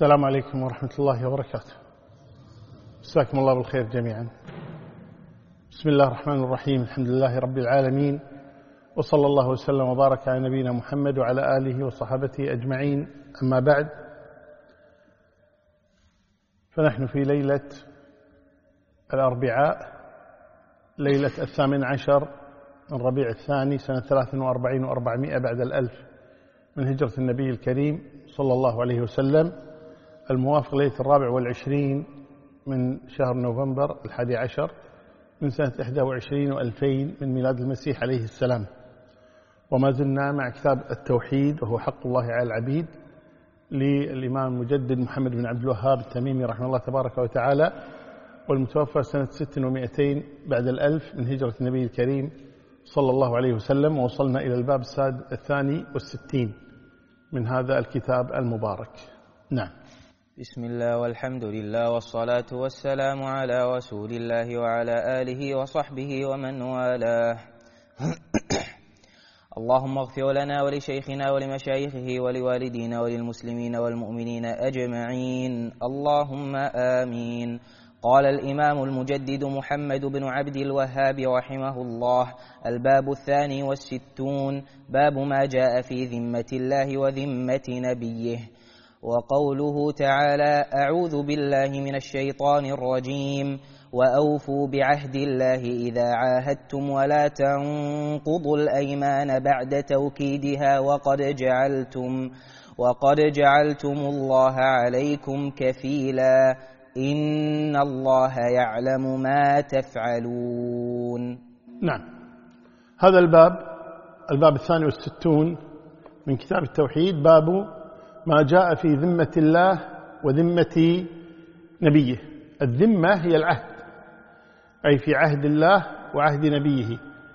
السلام عليكم ورحمة الله وبركاته. مساكم الله بالخير جميعا. بسم الله الرحمن الرحيم. الحمد لله رب العالمين، وصلى الله وسلم وبارك على نبينا محمد وعلى آله وصحبه أجمعين. أما بعد، فنحن في ليلة الأربعاء، ليلة 18 من ربيع الثاني سنة 43 و400 بعد الألف من هجرة النبي الكريم صلى الله عليه وسلم، الموافق ليلة 24 من شهر نوفمبر 11 من سنة 21 و2000 من ميلاد المسيح عليه السلام. وما زلنا مع كتاب التوحيد، وهو حق الله على العبيد، للإمام المجدد محمد بن عبد الوهاب التميمي رحمه الله تبارك وتعالى، والمتوفى سنة 600 بعد الألف من هجرة النبي الكريم صلى الله عليه وسلم. ووصلنا إلى الباب 62 من هذا الكتاب المبارك. نعم. بسم الله والحمد لله والصلاة والسلام على رسول الله وعلى آله وصحبه ومن والاه. اللهم اغفر لنا ولشيخنا ولمشايخه ولوالدينا وللمسلمين والمؤمنين أجمعين، اللهم آمين. قال الإمام المجدد محمد بن عبد الوهاب رحمه الله: الباب 62، باب ما جاء في ذمة الله وذمة نبيه. وقوله تعالى: أعوذ بالله من الشيطان الرجيم: وأوفوا بعهد الله إذا عاهدتم ولا تنقضوا الأيمان بعد توكيدها وقد جعلتم الله عليكم كفيلا إن الله يعلم ما تفعلون. نعم. هذا الباب 62 من كتاب التوحيد، باب ما جاء في ذمة الله وذمة نبيه. الذمة هي العهد، أي في عهد الله وعهد نبيه،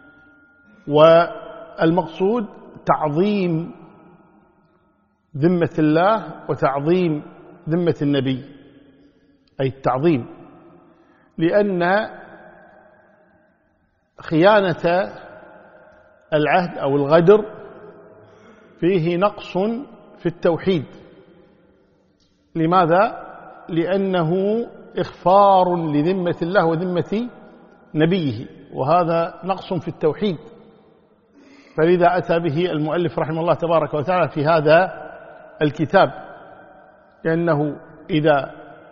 والمقصود تعظيم ذمة الله وتعظيم ذمة النبي، أي التعظيم، لأن خيانة العهد أو الغدر فيه نقص في التوحيد. لماذا؟ لأنه إخفار لذمة الله وذمة نبيه، وهذا نقص في التوحيد. فلذا أتى به المؤلف رحمه الله تبارك وتعالى في هذا الكتاب، لأنه إذا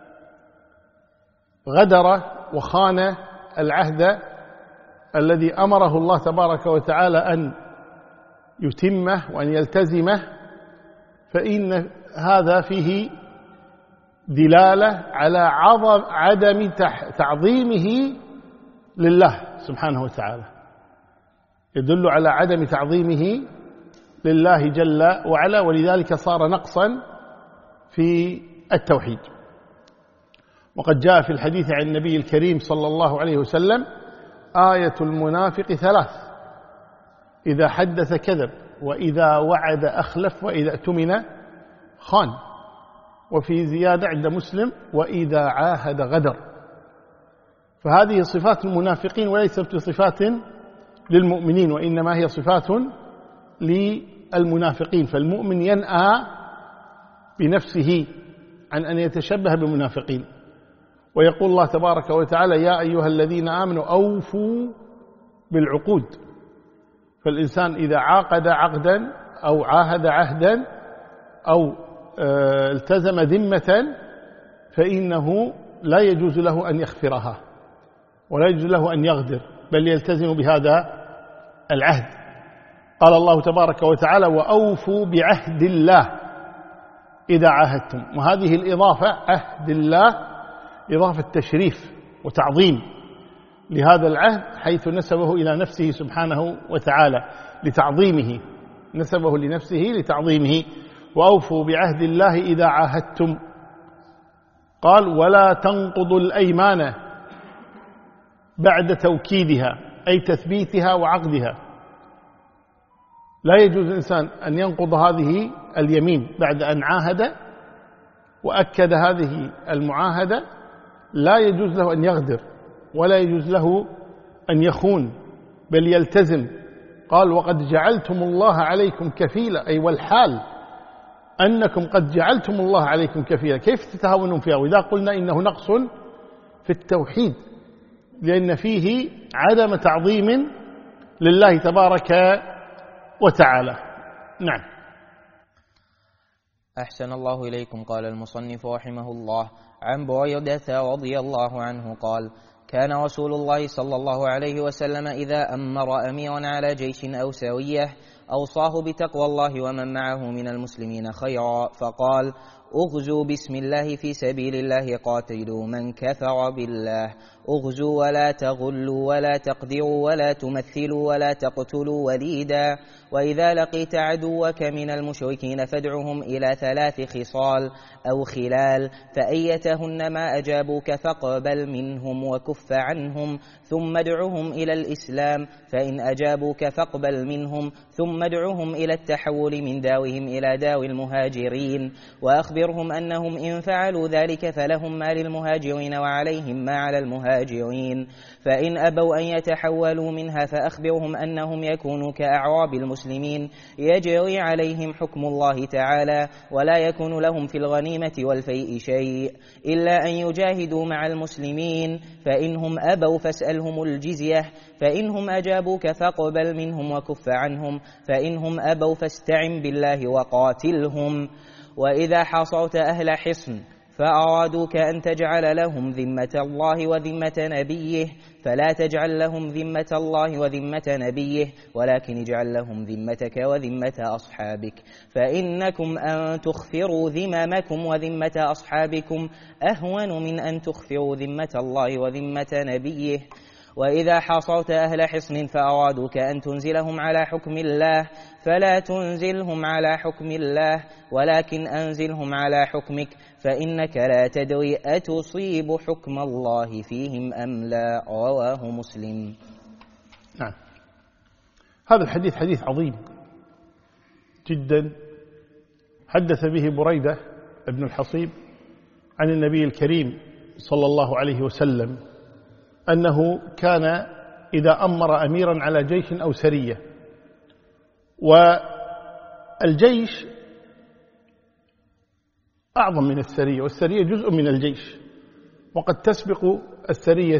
غدر وخان العهد الذي أمره الله تبارك وتعالى أن يتمه وأن يلتزمه، فإن هذا فيه دلالة على عدم تعظيمه لله سبحانه وتعالى، يدل على عدم تعظيمه لله جل وعلا، ولذلك صار نقصا في التوحيد. وقد جاء في الحديث عن النبي الكريم صلى الله عليه وسلم: آية المنافق 3: إذا حدث كذب، وإذا وعد أخلف، وإذا اؤتمن خان. وفي زيادة عند مسلم: وإذا عاهد غدر. فهذه صفات المنافقين، وليست صفات للمؤمنين، وإنما هي صفات للمنافقين. فالمؤمن ينأى بنفسه عن أن يتشبه بالمنافقين. ويقول الله تبارك وتعالى: يا أيها الذين آمنوا أوفوا بالعقود. فالإنسان إذا عاقد عقدا أو عاهد عهدا أو التزم ذمة، فإنه لا يجوز له أن يخفرها، ولا يجوز له أن يغدر، بل يلتزم بهذا العهد. قال الله تبارك وتعالى: وأوفوا بعهد الله إذا عاهدتم. وهذه الإضافة، عهد الله، إضافة تشريف وتعظيم لهذا العهد، حيث نسبه إلى نفسه سبحانه وتعالى لتعظيمه، نسبه لنفسه لتعظيمه. وأوفوا بعهد الله إذا عاهدتم. قال: ولا تنقضوا الأيمان بعد توكيدها، أي تثبيتها وعقدها. لا يجوز الإنسان أن ينقض هذه اليمين بعد أن عاهد وأكد هذه المعاهدة. لا يجوز له أن يغدر، ولا يجوز له أن يخون، بل يلتزم. قال: وقد جعلتم الله عليكم كفيلا، أي والحال أنكم قد جعلتم الله عليكم كفيلا، كيف تتهاونون فيها؟ وإذا قلنا إنه نقص في التوحيد، لأن فيه عدم تعظيم لله تبارك وتعالى. نعم. أحسن الله إليكم. قال المصنف رحمه الله: عن بريدة رضي الله عنه قال: كان رسول الله صلى الله عليه وسلم إذا أمر أميرا على جيش أو سرية أوصاه بتقوى الله ومن معه من المسلمين خيرا، فقال: اغزوا بسم الله في سبيل الله، قاتلوا من كفر بالله، اغزوا ولا تغلوا ولا تقدروا ولا تمثلوا ولا تقتلوا وليدا، وإذا لقيت عدوك من المشركين فادعهم إلى 3 خصال أو خلال، فأيتهن ما أجابوك فاقبل منهم وكف عنهم، ثم ادعهم إلى الإسلام، فإن أجابوك فاقبل منهم، ثم ادعهم إلى التحول من داوهم إلى داو المهاجرين، وأخبرهم أنهم إن فعلوا ذلك فلهم ما للمهاجرين وعليهم ما على المهاجرين، فإن أبوا أن يتحولوا منها فأخبرهم أنهم يكونوا كأعراب المسلمين يجري عليهم حكم الله تعالى، ولا يكون لهم في الغنيمة والفيء شيء إلا أن يجاهدوا مع المسلمين، فإنهم أبوا فاسألهم الجزية، فإنهم أجابوك فاقبل منهم وكف عنهم، فإنهم أبوا فاستعن بالله وقاتلهم. وإذا حاصرت أهل حصن فأرادوك أن تجعل لهم ذمة الله وذمة نبيه فلا تجعل لهم ذمة الله وذمة نبيه، ولكن اجعل لهم ذمتك وذمة أصحابك، فإنكم أن تخفروا ذممكم وذمة أصحابكم أهون من أن تخفروا ذمة الله وذمة نبيه. وإذا حاصرت أهل حصن فأرادوك أن تنزلهم على حكم الله فلا تنزلهم على حكم الله، ولكن أنزلهم على حكمك، فإنك لا تدري أتصيب حكم الله فيهم أم لا. رواه مسلم. نعم. هذا الحديث حديث عظيم جدا، حدث به بريدة ابن الحصيب عن النبي الكريم صلى الله عليه وسلم أنه كان إذا أمر أميرا على جيش أو سرية، والجيش أعظم من السرية، والسرية جزء من الجيش، وقد تسبق السرية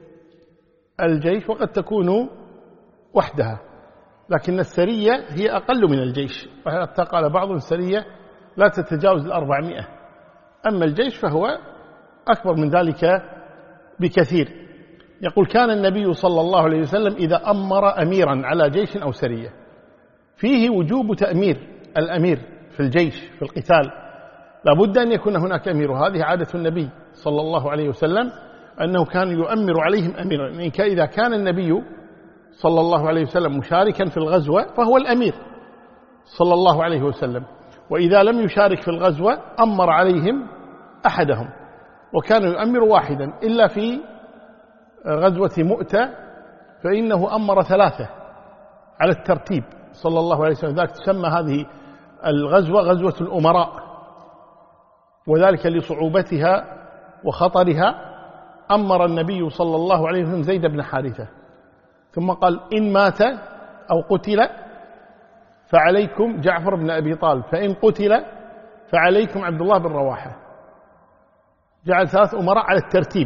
الجيش وقد تكون وحدها، لكن السرية هي أقل من الجيش، وحتى قال بعض السرية لا تتجاوز 400، أما الجيش فهو أكبر من ذلك بكثير. يقول: كان النبي صلى الله عليه وسلم إذا أمر أميرا على جيش أو سرية، فيه وجوب تأمير الأمير في الجيش في القتال، لابد أن يكون هناك أمير، وهذه عادة النبي صلى الله عليه وسلم أنه كان يؤمر عليهم أميرا، إذا كان النبي صلى الله عليه وسلم مشاركا في الغزوة فهو الأمير صلى الله عليه وسلم، وإذا لم يشارك في الغزوة أمر عليهم أحدهم، وكان يؤمر واحدا، إلا في غزوة مؤتة فإنه أمر 3 على الترتيب صلى الله عليه وسلم، ذلك تسمى هذه الغزوة غزوة الأمراء، وذلك لصعوبتها وخطرها. أمر النبي صلى الله عليه وسلم زيد بن حارثة، ثم قال: إن مات أو قتل فعليكم جعفر بن أبي طالب، فإن قتل فعليكم عبد الله بن رواحة. جعل 3 أمراء على الترتيب،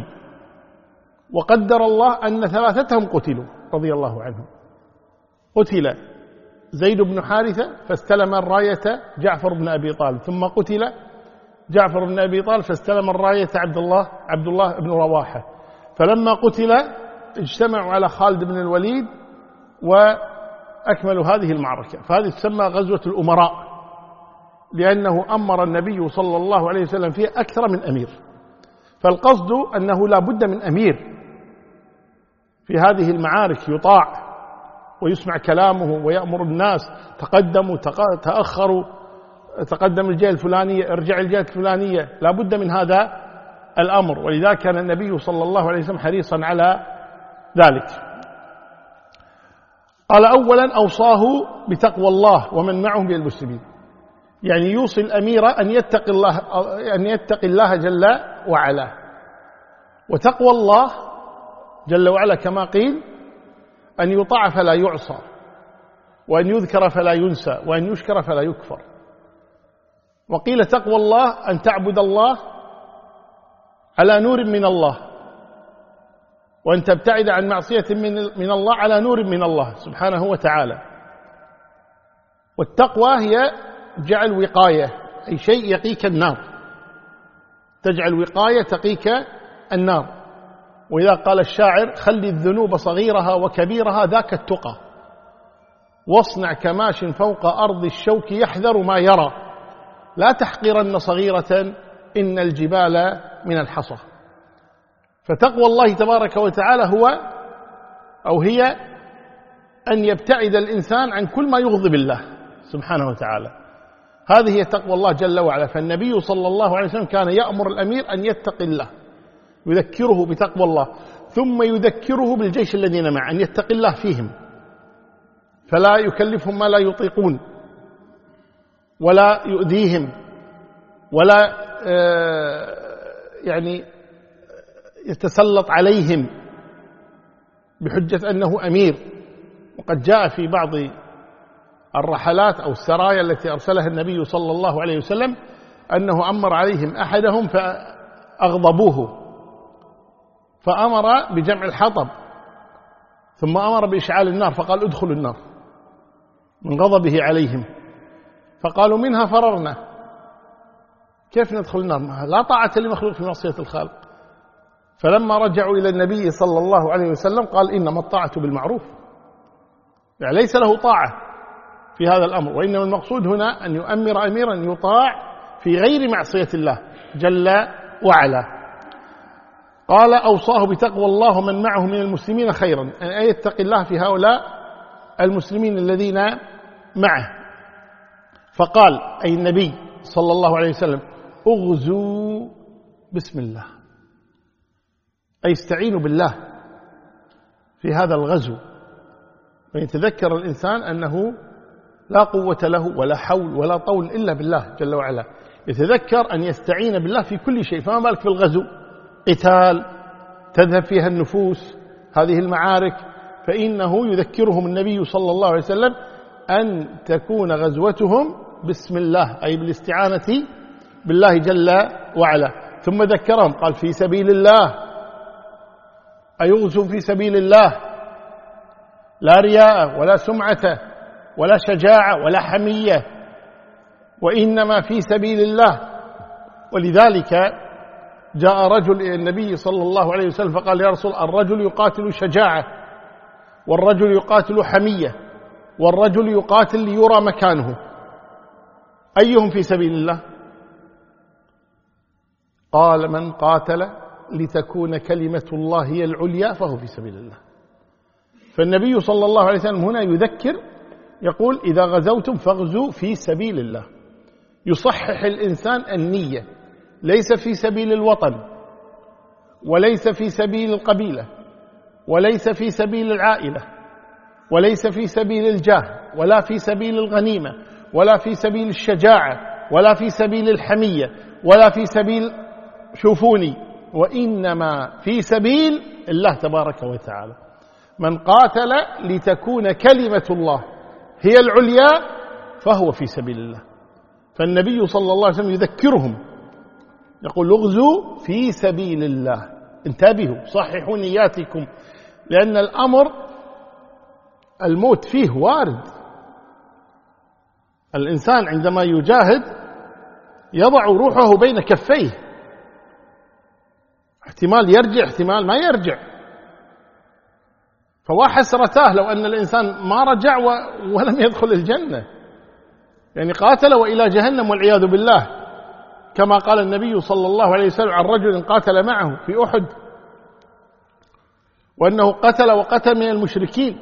وقدر الله أن 3 قتلوا رضي الله عنهم. قتل زيد بن حارثة فاستلم الراية جعفر بن أبي طالب، ثم قتل جعفر بن أبي طالب فاستلم الراية عبد الله بن رواحة، فلما قتل اجتمعوا على خالد بن الوليد وأكملوا هذه المعركة، فهذه تسمى غزوة الأمراء، لأنه أمر النبي صلى الله عليه وسلم فيها أكثر من أمير. فالقصد أنه لا بد من أمير في هذه المعارك يطاع ويسمع كلامه ويأمر الناس: تقدموا تأخروا، تقدم الجهة الفلانية، ارجع الجهة الفلانية، لا بد من هذا الأمر، ولذا كان النبي صلى الله عليه وسلم حريصا على ذلك. قال: أولا أوصاه بتقوى الله ومن معه من المسلمين، يعني يوصي الأمير أن يتقي الله جل وعلا، وتقوى الله جل وعلا كما قيل أن يطاع فلا يعصى، وأن يذكر فلا ينسى، وأن يشكر فلا يكفر. وقيل تقوى الله أن تعبد الله على نور من الله، وأن تبتعد عن معصية من الله على نور من الله سبحانه وتعالى. والتقوى هي جعل وقاية، أي شيء يقيك النار، تجعل وقاية تقيك النار. وإذا قال الشاعر: خلي الذنوب صغيرها وكبيرها ذاك التقى، واصنع كماش فوق أرض الشوك يحذر ما يرى، لا تحقرن صغيرة إن الجبال من الحصى. فتقوى الله تبارك وتعالى هي أن يبتعد الإنسان عن كل ما يغضب الله سبحانه وتعالى. هذه هي تقوى الله جل وعلا. فالنبي صلى الله عليه وسلم كان يأمر الأمير أن يتقي الله، يذكره بتقوى الله، ثم يذكره بالجيش الذين معه أن يتقي الله فيهم، فلا يكلفهم ما لا يطيقون، ولا يؤذيهم، ولا يعني يتسلط عليهم بحجة أنه أمير. وقد جاء في بعض الرحلات أو السرايا التي أرسلها النبي صلى الله عليه وسلم أنه أمر عليهم أحدهم فأغضبوه، فأمر بجمع الحطب، ثم أمر بإشعال النار، فقال: ادخلوا النار، من غضبه عليهم. فقالوا: منها فررنا، كيف ندخل النار؟ لا طاعة لمخلوق في معصية الخالق. فلما رجعوا إلى النبي صلى الله عليه وسلم قال: إنما الطاعة بالمعروف، يعني ليس له طاعة في هذا الأمر، وإنما المقصود هنا أن يؤمر أميرا يطاع في غير معصية الله جل وعلا. قال: أوصاه بتقوى الله ومن معه من المسلمين خيرا، أن يتقي الله في هؤلاء المسلمين الذين معه. فقال أي النبي صلى الله عليه وسلم: اغزوا بسم الله، أي استعينوا بالله في هذا الغزو. ويتذكر الإنسان أنه لا قوة له ولا حول ولا طول إلا بالله جل وعلا، يتذكر أن يستعين بالله في كل شيء، فما بالك في الغزو، قتال تذهب فيها النفوس، هذه المعارك، فإنه يذكرهم النبي صلى الله عليه وسلم أن تكون غزوتهم بسم الله، أي بالاستعانة بالله جل وعلا. ثم ذكرهم قال: في سبيل الله، أي يغزوا في سبيل الله، لا رياء ولا سمعة ولا شجاعة ولا حمية، وإنما في سبيل الله. ولذلك جاء رجل إلى النبي صلى الله عليه وسلم فقال: يا رسول الله، الرجل يقاتل شجاعة، والرجل يقاتل حمية، والرجل يقاتل ليرى مكانه، أيهم في سبيل الله؟ قال: من قاتل لتكون كلمة الله هي العليا فهو في سبيل الله. فالنبي صلى الله عليه وسلم هنا يذكر، يقول: إذا غزوتم فاغزوا في سبيل الله. يصحح الإنسان النية، ليس في سبيل الوطن، وليس في سبيل القبيلة، وليس في سبيل العائلة، وليس في سبيل الجاه، ولا في سبيل الغنيمة، ولا في سبيل الشجاعة، ولا في سبيل الحمية، ولا في سبيل شوفوني، وإنما في سبيل الله تبارك وتعالى. من قاتل لتكون كلمة الله هي العليا فهو في سبيل الله. فالنبي صلى الله عليه وسلم يذكرهم، يقول: اغزوا في سبيل الله، انتبهوا، صححوا نياتكم، لأن الأمر الموت فيه وارد. الإنسان عندما يجاهد يضع روحه بين كفيه، احتمال يرجع، احتمال ما يرجع. فوحسرتاه لو أن الإنسان ما رجع ولم يدخل الجنة، يعني قاتل وإلى جهنم والعياذ بالله، كما قال النبي صلى الله عليه وسلم عن رجل قاتل معه في أحد، وأنه قتل وقتل من المشركين،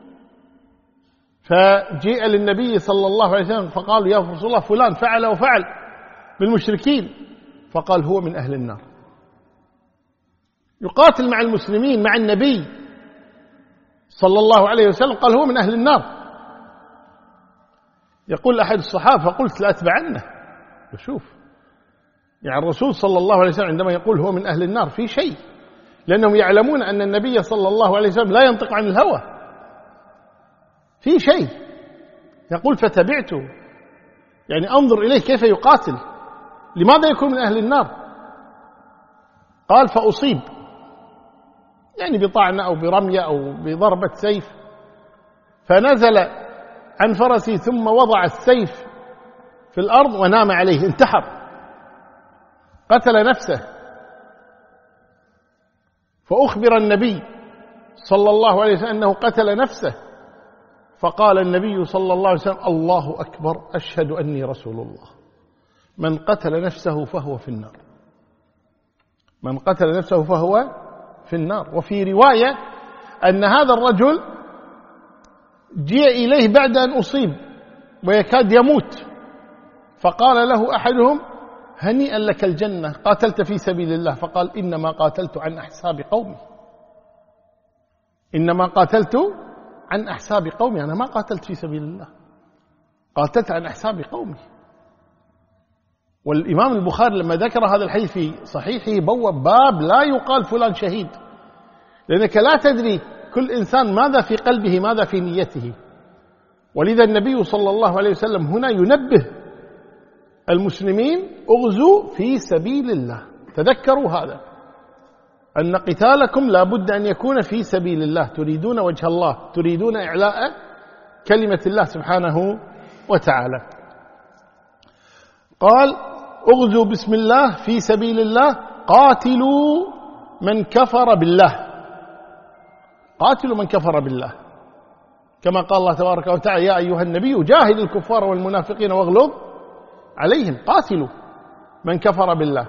فجيء للنبي صلى الله عليه وسلم فقال: يا رسول الله، فلان فعل وفعل بالمشركين، فقال: هو من أهل النار. يقاتل مع المسلمين مع النبي صلى الله عليه وسلم، قال: هو من أهل النار. يقول أحد الصحابة: فقلت لأتبعنه. وشوف يعني الرسول صلى الله عليه وسلم عندما يقول هو من أهل النار في شيء، لأنهم يعلمون أن النبي صلى الله عليه وسلم لا ينطق عن الهوى، في شيء. يقول: فتبعته. يعني انظر إليه كيف يقاتل، لماذا يكون من أهل النار؟ قال فأصيب، يعني بطعنة أو برمية أو بضربة سيف، فنزل عن فرسه ثم وضع السيف في الأرض ونام عليه، انتحر، قتل نفسه. فأخبر النبي صلى الله عليه وسلم أنه قتل نفسه، فقال النبي صلى الله عليه وسلم الله أكبر أشهد أني رسول الله، من قتل نفسه فهو في النار، من قتل نفسه فهو في النار. وفي رواية أن هذا الرجل جاء إليه بعد أن أصيب ويكاد يموت، فقال له أحدهم هنيئا لك الجنة، قاتلت في سبيل الله. فقال إنما قاتلت عن أحساب قومي، إنما قاتلت عن أحساب قومي، أنا ما قاتلت في سبيل الله، قاتلت عن أحساب قومي. والإمام البخاري لما ذكر هذا الحديث في صحيحه بوب باب لا يقال فلان شهيد، لأنك لا تدري كل إنسان ماذا في قلبه، ماذا في نيته. ولذا النبي صلى الله عليه وسلم هنا ينبه المسلمين اغزوا في سبيل الله، تذكروا هذا، أن قتالكم لا بد أن يكون في سبيل الله، تريدون وجه الله، تريدون إعلاء كلمة الله سبحانه وتعالى. قال اغزوا بسم الله في سبيل الله، قاتلوا من كفر بالله، قاتلوا من كفر بالله، كما قال الله تبارك وتعالى يا أيها النبي جاهد الكفار والمنافقين واغلظ عليهم، قاتلوا من كفر بالله.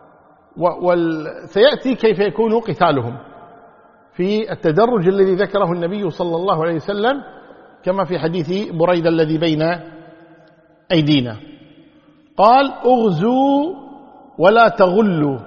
وسيأتي كيف يكون قتالهم في التدرج الذي ذكره النبي صلى الله عليه وسلم، كما في حديث بريدة الذي بين أيدينا. قال اغزوا ولا تغلوا.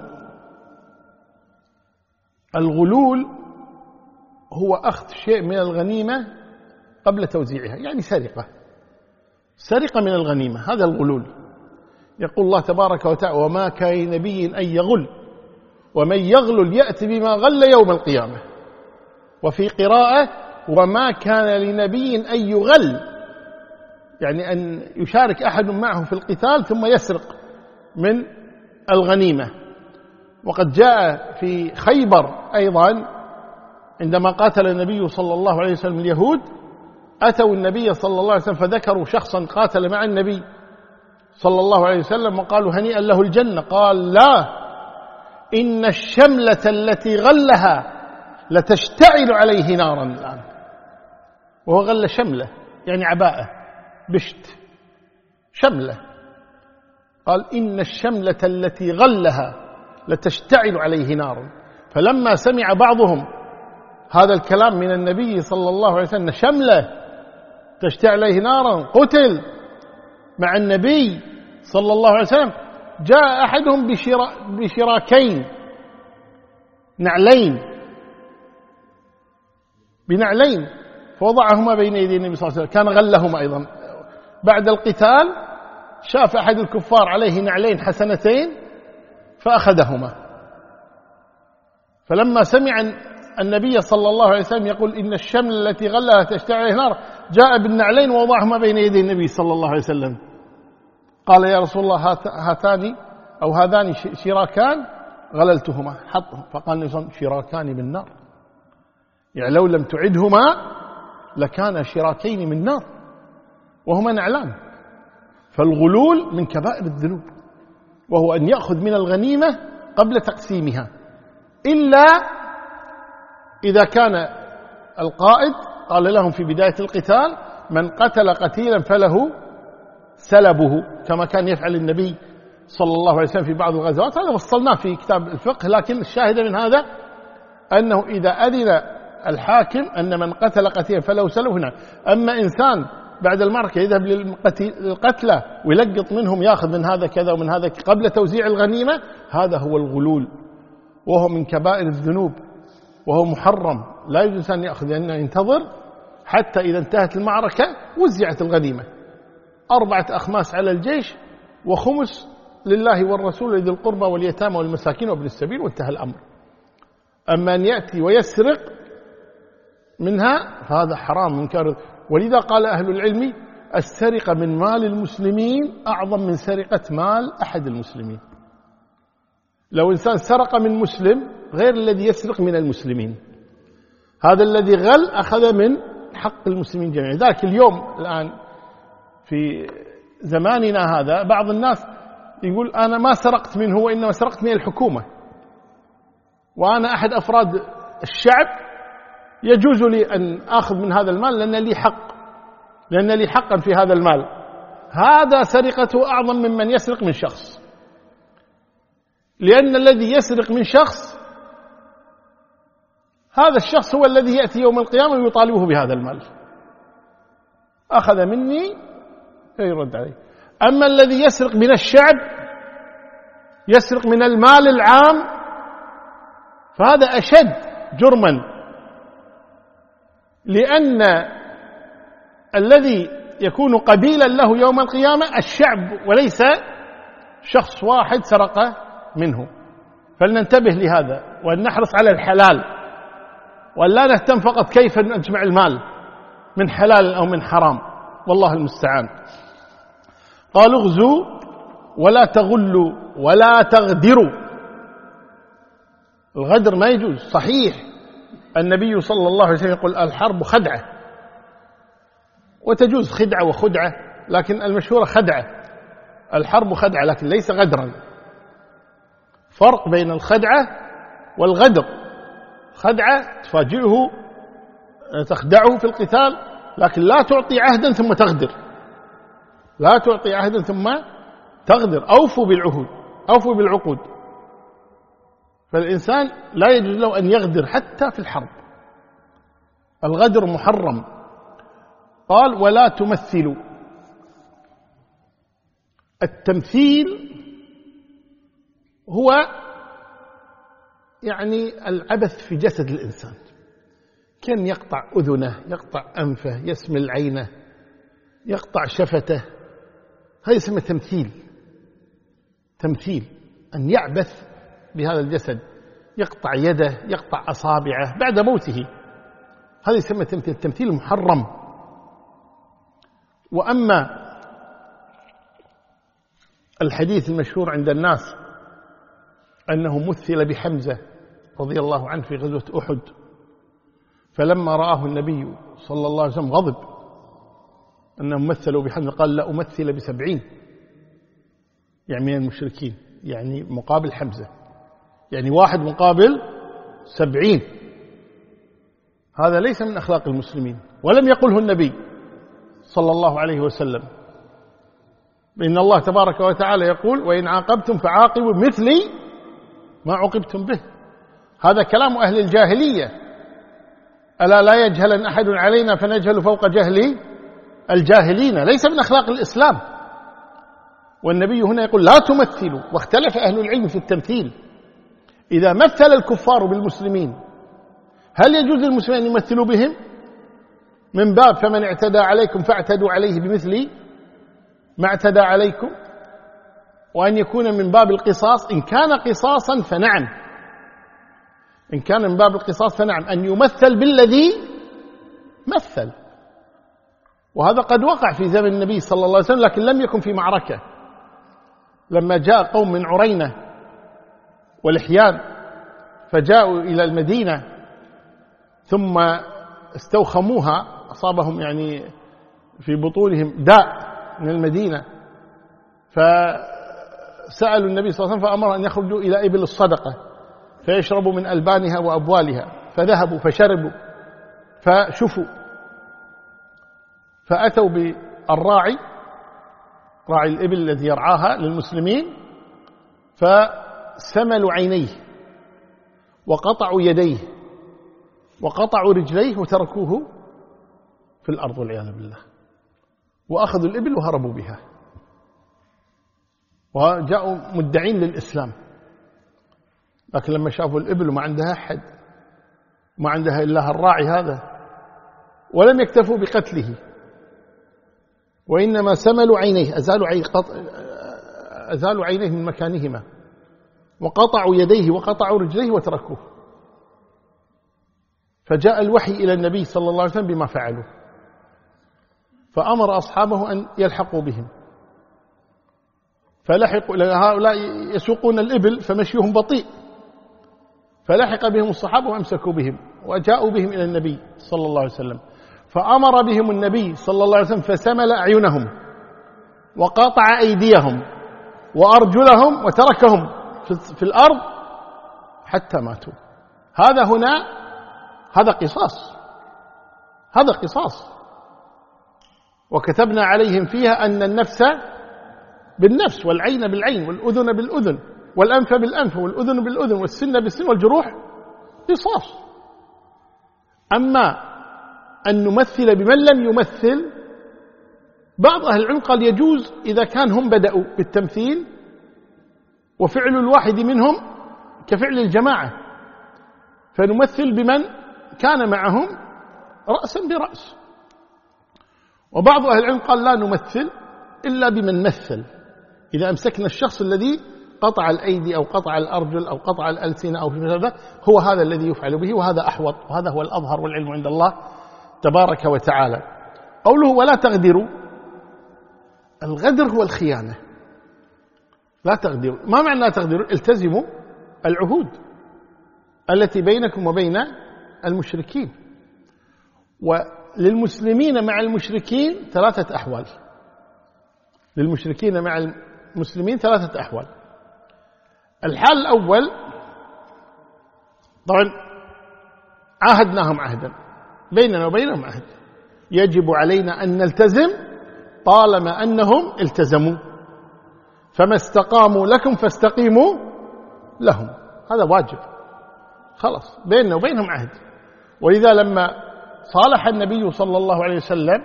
الغلول هو أخذ شيء من الغنيمة قبل توزيعها، يعني سرقة من الغنيمة، هذا الغلول. يقول الله تبارك وتعالى وما كان نبي أن يغل ومن يغلل يأتي بما غل يوم القيامة. وفي قراءة وما كان لنبي أن يغل، يعني أن يشارك أحد معه في القتال ثم يسرق من الغنيمة. وقد جاء في خيبر أيضا عندما قاتل النبي صلى الله عليه وسلم اليهود، أتوا النبي صلى الله عليه وسلم فذكروا شخصا قاتل مع النبي صلى الله عليه وسلم وقالوا هنيئا له الجنة. قال لا، إن الشملة التي غلها لتشتعل عليه نارا الآن. وهو غل شملة يعني عباءة بشت شملة، قال إن الشملة التي غلها لتشتعل عليه نارا. فلما سمع بعضهم هذا الكلام من النبي صلى الله عليه وسلم شملة تشتعل عليه نارا قتل مع النبي صلى الله عليه وسلم، جاء أحدهم بشراكين بنعلين فوضعهما بين يدي النبي صلى الله عليه وسلم، كان غلهما أيضا. بعد القتال شاف أحد الكفار عليه نعلين حسنتين فأخذهما. فلما سمع النبي صلى الله عليه وسلم يقول إن الشمل التي غلها تشتعل عليه نار، جاء بالنعلين ووضعهما بين يدي النبي صلى الله عليه وسلم. قال يا رسول الله هاتان أو هذان شراكان غللتهما، حطهم. فقال النبي صلى الله عليه وسلم شراكان من نار، يعني لو لم تعدهما لكان شراكين من نار وهما نعلان. فالغلول من كبائر الذنوب، وهو أن يأخذ من الغنيمة قبل تقسيمها، إلا إذا كان القائد قال لهم في بداية القتال من قتل قتيلا فله سلبه، كما كان يفعل النبي صلى الله عليه وسلم في بعض الغزوات. هذا وصلناه في كتاب الفقه، لكن الشاهد من هذا أنه إذا أذن الحاكم أن من قتل قتيلا فله سلبه هنا. أما إنسان بعد المعركة يذهب للقتلى ويلقط منهم، يأخذ من هذا كذا ومن هذا قبل توزيع الغنيمة، هذا هو الغلول، وهو من كبائر الذنوب، وهو محرم. لا يجوز أن يأخذ، لأنه ينتظر حتى إذا انتهت المعركة وزعت الغنيمة، 4 أخماس على الجيش وخمس لله والرسول ذي القربى واليتامى والمساكين وابن السبيل، وانتهى الأمر. أما أن يأتي ويسرق منها فهذا حرام منكر. ولذا قال أهل العلم السرقة من مال المسلمين أعظم من سرقة مال أحد المسلمين. لو إنسان سرق من مسلم غير الذي يسرق من المسلمين، هذا الذي غل أخذ من حق المسلمين جميعا. ذاك اليوم الآن في زماننا هذا بعض الناس يقول أنا ما سرقت منه وإنما سرقت من الحكومة، وأنا أحد أفراد الشعب يجوز لي أن أخذ من هذا المال لأن لي حقا في هذا المال. هذا سرقته أعظم ممن يسرق من شخص، لأن الذي يسرق من شخص هذا الشخص هو الذي يأتي يوم القيامة ويطالبه بهذا المال، أخذ مني فيرد عليه. أما الذي يسرق من الشعب، يسرق من المال العام، فهذا أشد جرما، لأن الذي يكون قبيلا له يوم القيامة الشعب وليس شخص واحد سرق منه. فلننتبه لهذا وأن نحرص على الحلال، وأن لا نهتم فقط كيف نجمع المال من حلال أو من حرام، والله المستعان. قالوا اغزوا ولا تغلوا ولا تغدروا. الغدر ما يجوز. صحيح النبي صلى الله عليه وسلم يقول الحرب خدعة، وتجوز خدعة وخدعة، لكن المشهورة خدعة. الحرب خدعة لكن ليس غدرا. فرق بين الخدعة والغدر. خدعة تفاجئه تخدعه في القتال، لكن لا تعطي عهدا ثم تغدر، لا تعطي عهدا ثم تغدر. أوفوا بالعهود، أوفوا بالعقود. فالإنسان لا يجوز له أن يغدر حتى في الحرب. الغدر محرم. قال ولا تمثلوا. التمثيل هو يعني العبث في جسد الإنسان، كان يقطع أذنه، يقطع أنفه، يسمل عينه، يقطع شفته، هذا يسمى تمثيل. تمثيل أن يعبث بهذا الجسد، يقطع يده، يقطع أصابعه بعد موته، هذا يسمى تمثيل. التمثيل محرم. وأما الحديث المشهور عند الناس أنه مثل بحمزة رضي الله عنه في غزوة أحد، فلما رآه النبي صلى الله عليه وسلم غضب أنهم مثلوا بحمزة، قال لا أمثل ب70، يعني من المشركين، يعني مقابل حمزة، يعني 1 مقابل 70. هذا ليس من أخلاق المسلمين، ولم يقله النبي صلى الله عليه وسلم. إن الله تبارك وتعالى يقول وإن عاقبتم فعاقبوا مثل ما عوقبتم به. هذا كلام أهل الجاهلية. ألا لا يجهلن أحد علينا فنجهل فوق جهل الجاهلين، ليس من أخلاق الإسلام. والنبي هنا يقول لا تمثلوا. واختلف أهل العلم في التمثيل. إذا مثل الكفار بالمسلمين هل يجوز للمسلمين أن يمثلوا بهم؟ من باب فمن اعتدى عليكم فاعتدوا عليه بمثل ما اعتدى عليكم، وأن يكون من باب القصاص. إن كان قصاصا فنعم، إن كان من باب القصاص فنعم أن يمثل بالذي مثل. وهذا قد وقع في زمن النبي صلى الله عليه وسلم، لكن لم يكن في معركة. لما جاء قوم من عرينة والإحيان فجاءوا إلى المدينة ثم استوخموها، أصابهم يعني في بطونهم داء من المدينة، فسألوا النبي صلى الله عليه وسلم فأمر أن يخرجوا إلى إبل الصدقة فيشربوا من ألبانها وأبوالها، فذهبوا فشربوا فشفوا، فأتوا بالراعي، راعي الإبل الذي يرعاها للمسلمين، فسملوا عينيه وقطعوا يديه وقطعوا رجليه وتركوه في الأرض والعياذ بالله، وأخذوا الإبل وهربوا بها، وجاءوا مدعين للإسلام. لكن لما شافوا الإبل وما عندها أحد، ما عندها إلا الراعي هذا، ولم يكتفوا بقتله، وإنما سملوا عينيه، أزالوا عينيه من مكانهما، وقطعوا يديه وقطعوا رجليه وتركوه. فجاء الوحي إلى النبي صلى الله عليه وسلم بما فعلوا، فأمر أصحابه أن يلحقوا بهم، فلحقوا. هؤلاء يسوقون الإبل فمشيهم بطيء، فلحق بهم الصحابة وأمسكوا بهم وجاءوا بهم إلى النبي صلى الله عليه وسلم، فأمر بهم النبي صلى الله عليه وسلم فسمل أعينهم وقاطع أيديهم وأرجلهم وتركهم في الأرض حتى ماتوا. هذا هنا هذا قصاص، هذا قصاص. وكتبنا عليهم فيها أن النفس بالنفس والعين بالعين والأذن بالأذن والأنف بالأنف والأذن بالأذن والسن بالسن والجروح قصاص. أما أن نمثل بمن لم يمثل، بعض أهل العلم قال يجوز إذا كان هم بدأوا بالتمثيل وفعل الواحد منهم كفعل الجماعة، فنمثل بمن كان معهم رأسا برأس. وبعض أهل العلم قال لا نمثل إلا بمن مثل، إذا أمسكنا الشخص الذي قطع الأيدي أو قطع الأرجل أو قطع الألسنة أو في هذا، هو هذا الذي يفعل به، وهذا أحوط، وهذا هو الأظهر والعلم عند الله تبارك وتعالى. قوله ولا تغدروا، الغدر هو الخيانة. لا تغدروا، ما معنى لا تغدروا؟ التزموا العهود التي بينكم وبين المشركين. وللمسلمين مع المشركين ثلاثة أحوال، للمشركين مع المسلمين ثلاثة أحوال. الحال الأول طبعا عاهدناهم عهدا، بيننا وبينهم عهد، يجب علينا أن نلتزم طالما أنهم التزموا، فما استقاموا لكم فاستقيموا لهم، هذا واجب، خلاص بيننا وبينهم عهد. ولذا لما صالح النبي صلى الله عليه وسلم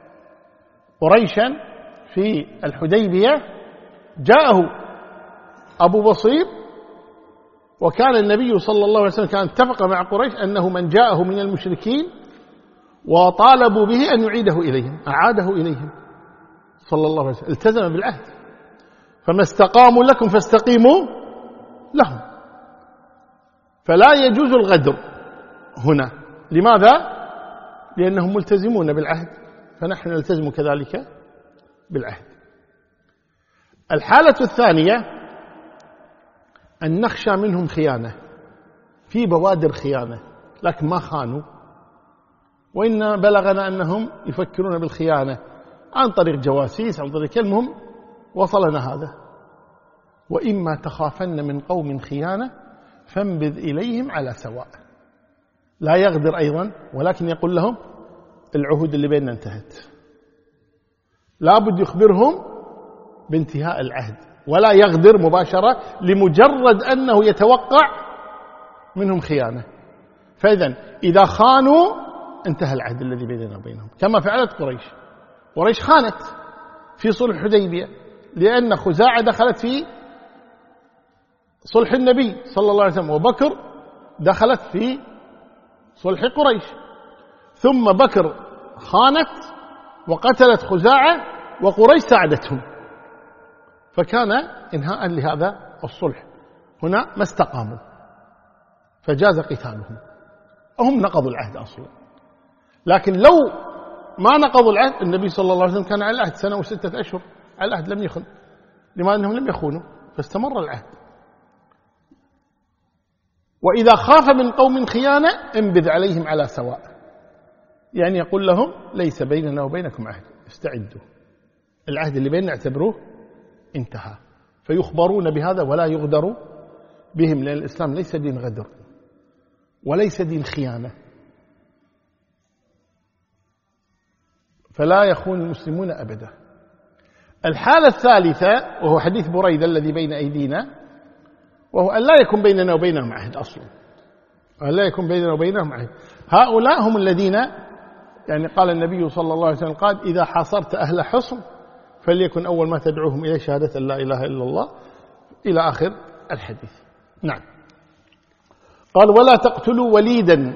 قريشا في الحديبية جاءه أبو بصير، وكان النبي صلى الله عليه وسلم كان اتفق مع قريش أنه من جاءه من المشركين وطالبوا به أن يعيده إليهم أعاده إليهم صلى الله عليه وسلم، التزم بالعهد. فما استقاموا لكم فاستقيموا لهم. فلا يجوز الغدر هنا، لماذا؟ لأنهم ملتزمون بالعهد، فنحن نلتزم كذلك بالعهد. الحالة الثانية أن نخشى منهم خيانة، في بوادر خيانة لكن ما خانوا، وإن بلغنا أنهم يفكرون بالخيانة عن طريق جواسيس، عن طريق المهم وصلنا هذا. وإما تخافن من قوم خيانة فانبذ إليهم على سواء. لا يغدر أيضا، ولكن يقول لهم العهود اللي بيننا انتهت، لابد يخبرهم بانتهاء العهد، ولا يغدر مباشرة لمجرد أنه يتوقع منهم خيانة. فإذا إذا خانوا انتهى العهد الذي بيننا وبينهم، كما فعلت قريش. قريش خانت في صلح الحديبية، لأن خزاعة دخلت في صلح النبي صلى الله عليه وسلم، وبكر دخلت في صلح قريش، ثم بكر خانت وقتلت خزاعة وقريش ساعدتهم، فكان إنهاء لهذا الصلح. هنا ما استقاموا فجاز قتالهم، هم نقضوا العهد أصلا. لكن لو ما نقضوا العهد، النبي صلى الله عليه وسلم كان على العهد 1 و6 أشهر، على العهد لم يخن، لما أنهم لم يخونوا فاستمر العهد. وإذا خاف من قوم خيانة انبذ عليهم على سواء، يعني يقول لهم ليس بيننا وبينكم عهد، استعدوا، العهد اللي بيننا اعتبروه انتهى، فيخبرون بهذا ولا يغدروا بهم، لأن الإسلام ليس دين غدر وليس دين خيانة، فلا يخون المسلمون أبدا. الحالة الثالثة وهو حديث بريدة الذي بين أيدينا، وهو أن لا يكون بيننا وبينهم عهد أصلا، أن لا يكون بيننا وبينهم عهد. هؤلاء هم الذين يعني قال النبي صلى الله عليه وسلم قال إذا حاصرت أهل حصن فليكن أول ما تدعوهم إلى شهادة لا إله إلا الله، إلى آخر الحديث. نعم. قال ولا تقتلوا وليدا،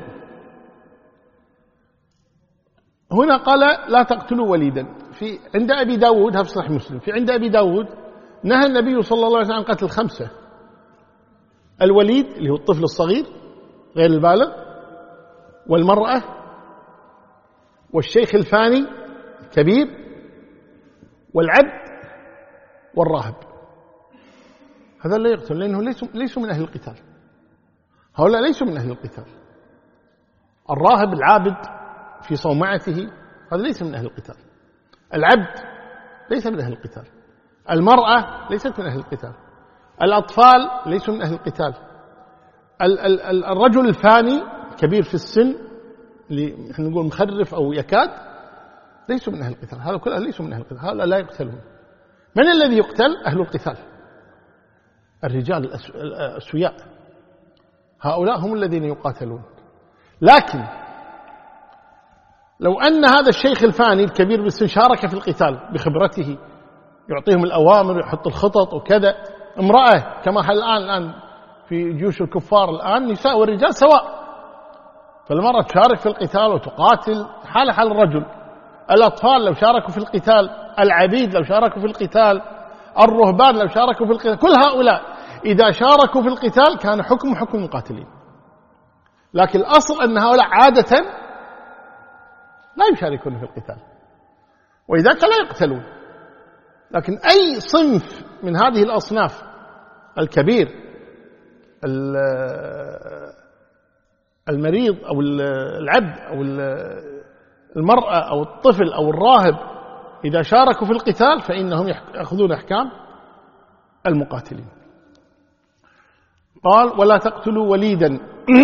هنا قال لا تقتلوا وليدا. في عند أبي داود، هذا في صحيح مسلم، في عند أبي داود نهى النبي صلى الله عليه وسلم عن قتل 5: الوليد اللي هو الطفل الصغير غير البالغ، والمرأة، والشيخ الفاني الكبير والعبد والراهب، هذا لا يقتل لأنه ليسوا من أهل القتال. هؤلاء ليسوا من أهل القتال. الراهب العابد في صومعته هذا ليس من أهل القتال. العبد ليس من أهل القتال. المرأة ليست من أهل القتال. الأطفال ليسوا من أهل القتال. الرجل الفاني كبير في السن اللي نحن نقول مخرف أو يكاد ليسوا من أهل القتال. هذا كله ليسوا من أهل القتال. هؤلاء لا يقتلون. من الذي يقتل؟ أهل القتال، الرجال الأسوياء، هؤلاء هم الذين يقاتلون. لكن لو أن هذا الشيخ الفاني الكبير بالسن شارك في القتال بخبرته، يعطيهم الأوامر، يحط الخطط وكذا، امرأة كما حل الآن في جيوش الكفار الآن نساء والرجال سواء، فالمرأة تشارك في القتال وتقاتل حال الرجل. الأطفال لو شاركوا في القتال، العبيد لو شاركوا في القتال، الرهبان لو شاركوا في القتال، كل هؤلاء إذا شاركوا في القتال كان حكم المقاتلين. لكن الأصل أن هؤلاء عادة لا يشاركون في القتال، ولذلك لا يقتلون. لكن أي صنف من هذه الأصناف، الكبير، المريض أو العبد أو المرأة أو الطفل أو الراهب، إذا شاركوا في القتال فإنهم يأخذون أحكام المقاتلين. قال: ولا تقتلوا وليدا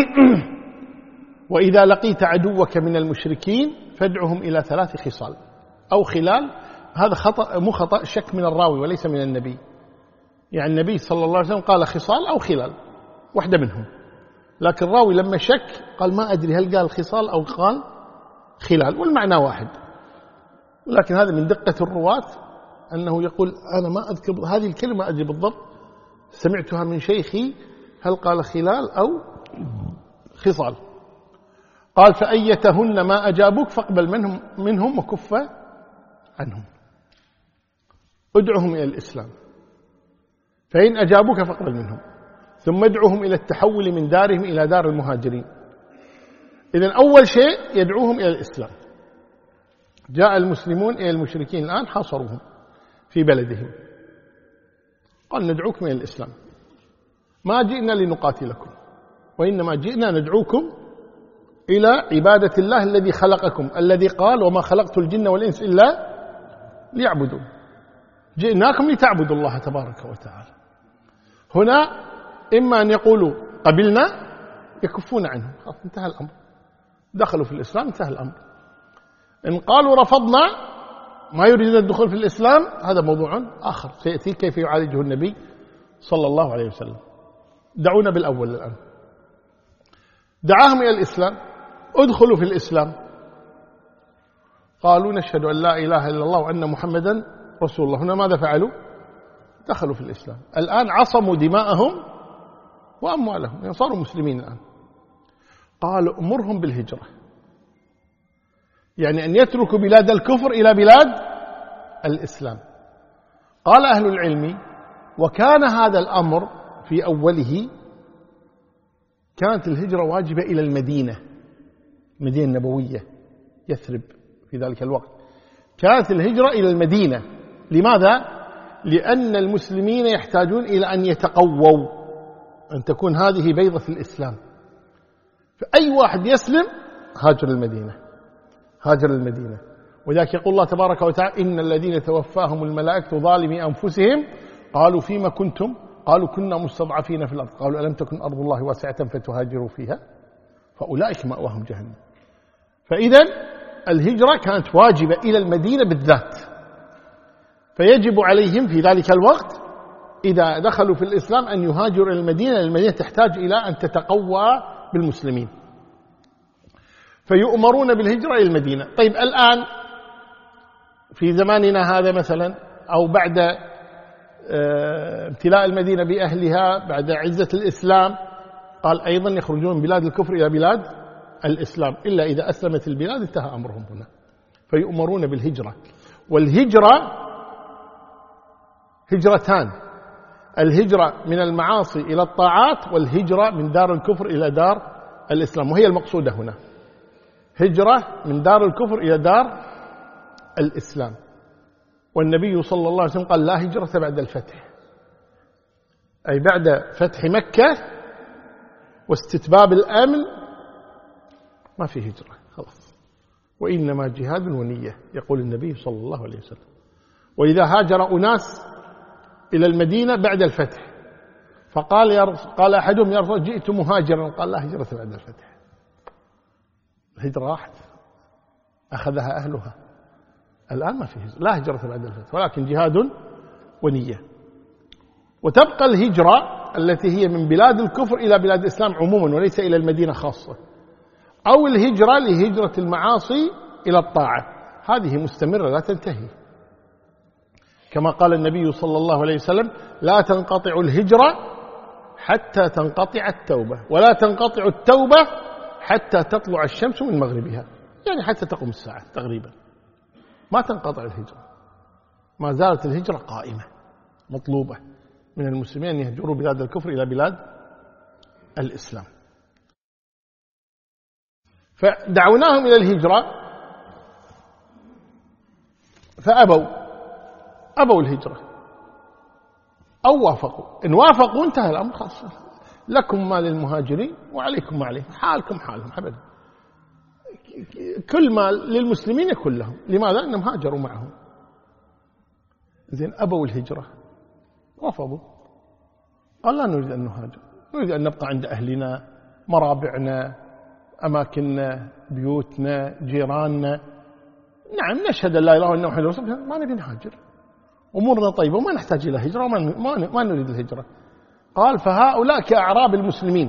وإذا لقيت عدوك من المشركين فادعهم إلى 3 خصال أو خلال. هذا خطأ، مو خطأ، شك من الراوي وليس من النبي. يعني النبي صلى الله عليه وسلم قال خصال أو خلال، واحدة منهم، لكن الراوي لما شك قال ما أدري هل قال خصال أو قال خلال، والمعنى واحد. لكن هذا من دقة الرواة أنه يقول أنا ما أذكر هذه الكلمة، ما أدري بالضبط، سمعتها من شيخي هل قال خلال أو خصال. قال: فأيتهن ما أجابوك فاقبل منهم وكف عنهم. ادعهم إلى الإسلام، فإن أجابوك فاقبل منهم، ثم ادعوهم إلى التحول من دارهم إلى دار المهاجرين. إذن أول شيء يدعوهم إلى الإسلام. جاء المسلمون إلى المشركين الآن حاصروهم في بلدهم، قال: ندعوكم إلى الإسلام، ما جئنا لنقاتلكم، وإنما جئنا ندعوكم إلى عبادة الله الذي خلقكم، الذي قال: وما خلقت الجن والإنس إلا ليعبدون. جئناكم لتعبدوا الله تبارك وتعالى. هنا إما أن يقولوا قبلنا يكفون عنه، انتهى الأمر، دخلوا في الإسلام، انتهى الأمر. إن قالوا رفضنا ما يريدون الدخول في الإسلام، هذا موضوع آخر سيأتي كيف يعالجه النبي صلى الله عليه وسلم. دعونا بالأول الآن. دعاهم إلى الإسلام، ادخلوا في الإسلام. قالوا: نشهد أن لا إله إلا الله وأن محمدا رسول الله. هنا ماذا فعلوا؟ دخلوا في الإسلام. الآن عصموا دماءهم وأموالهم، يعني صاروا مسلمين الآن. قالوا: أمرهم بالهجرة، يعني أن يتركوا بلاد الكفر إلى بلاد الإسلام. قال أهل العلم: وكان هذا الأمر في أوله، كانت الهجرة واجبة إلى المدينة النبوية، يثرب في ذلك الوقت كانت الهجرة إلى المدينة. لماذا؟ لأن المسلمين يحتاجون إلى أن يتقووا، أن تكون هذه بيضة في الإسلام، فأي واحد يسلم هاجر المدينة. وذلك يقول الله تبارك وتعالى: إن الذين توفاهم الملائكة ظالمي أنفسهم قالوا فيما كنتم؟ قالوا كنا مستضعفين في الأرض. قالوا ألم تكن أرض الله واسعة فتهاجروا فيها؟ فأولئك مأواهم جهنم. فإذا الهجرة كانت واجبة إلى المدينة بالذات، فيجب عليهم في ذلك الوقت إذا دخلوا في الإسلام أن يهاجروا إلى المدينة. المدينة تحتاج إلى أن تتقوى بالمسلمين، فيؤمرون بالهجرة إلى المدينة. طيب الآن في زماننا هذا مثلا، أو بعد امتلاء المدينة بأهلها بعد عزة الإسلام، قال أيضا يخرجون من بلاد الكفر إلى بلاد الإسلام، إلا إذا أسلمت البلاد انتهى أمرهم هنا، فيؤمرون بالهجرة. والهجرة هجرتان: الهجرة من المعاصي إلى الطاعات، والهجرة من دار الكفر إلى دار الإسلام، وهي المقصودة هنا، هجرة من دار الكفر إلى دار الإسلام. والنبي صلى الله عليه وسلم قال لا هجرة بعد الفتح، أي بعد فتح مكة واستتباب الأمن ما في هجرة خلاص، وإنما جهاد ونية، يقول النبي صلى الله عليه وسلم. وإذا هاجر أناس إلى المدينة بعد الفتح قال أحدهم يا رسول جئت مهاجرا، قال لا هجرة بعد الفتح، الهجرة راحت أخذها أهلها، الآن ما في هجرة، لا هجرة بعد الفتح، ولكن جهاد ونية. وتبقى الهجرة التي هي من بلاد الكفر إلى بلاد الإسلام عموما وليس إلى المدينة خاصة، أو الهجرة لهجرة المعاصي إلى الطاعة، هذه مستمرة لا تنتهي، كما قال النبي صلى الله عليه وسلم لا تنقطع الهجرة حتى تنقطع التوبة، ولا تنقطع التوبة حتى تطلع الشمس من مغربها، يعني حتى تقوم الساعة تقريبا ما تنقطع الهجرة، ما زالت الهجرة قائمة مطلوبة من المسلمين أن يهجروا بلاد الكفر إلى بلاد الإسلام. فدعوناهم إلى الهجرة فأبوا الهجرة أو وافقوا، إن وافقوا انتهى الأمر خاص، لكم ما للمهاجرين وعليكم ما عليهم، حالكم حالهم أبدا، كل ما للمسلمين يكون لهم. لماذا؟ أنهم هاجروا معهم. زين، أبوا الهجرة رفضوا، قال لا نريد أن نهاجر، نريد أن نبقى عند أهلنا مرابعنا أماكننا بيوتنا جيراننا، نعم نشهد أن لا إله إلا الله وحده رسول الله، ما نبي نهاجر، أمورنا طيبة وما نحتاج إلى هجرة وما نريد الهجرة. قال فهؤلاء كأعراب المسلمين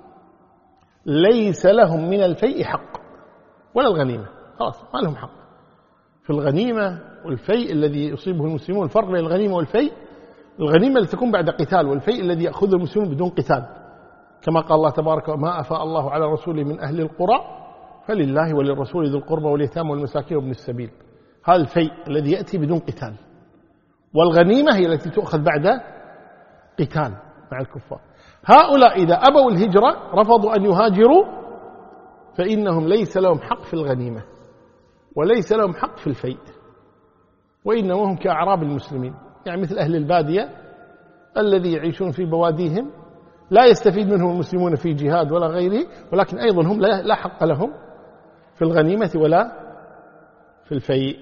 ليس لهم من الفيء حق ولا الغنيمة، خلاص ما لهم حق في الغنيمة والفيء الذي يصيبه المسلمون. الفرق بين الغنيمة والفيء، الغنيمة التي تكون بعد قتال، والفيء الذي يأخذه المسلمون بدون قتال، كما قال الله تبارك وما أفاء الله على رسوله من أهل القرى فلله وللرسول ذي القربى واليتامى والمساكين وابن السبيل، هذا الفيء الذي يأتي بدون قتال. والغنيمة هي التي تؤخذ بعد قتال مع الكفار. هؤلاء إذا أبوا الهجرة رفضوا أن يهاجروا فإنهم ليس لهم حق في الغنيمة وليس لهم حق في الفيء، وإنما هم كأعراب المسلمين، يعني مثل أهل البادية الذي يعيشون في بواديهم لا يستفيد منهم المسلمون في جهاد ولا غيره، ولكن أيضا هم لا حق لهم في الغنيمة ولا في الفيء.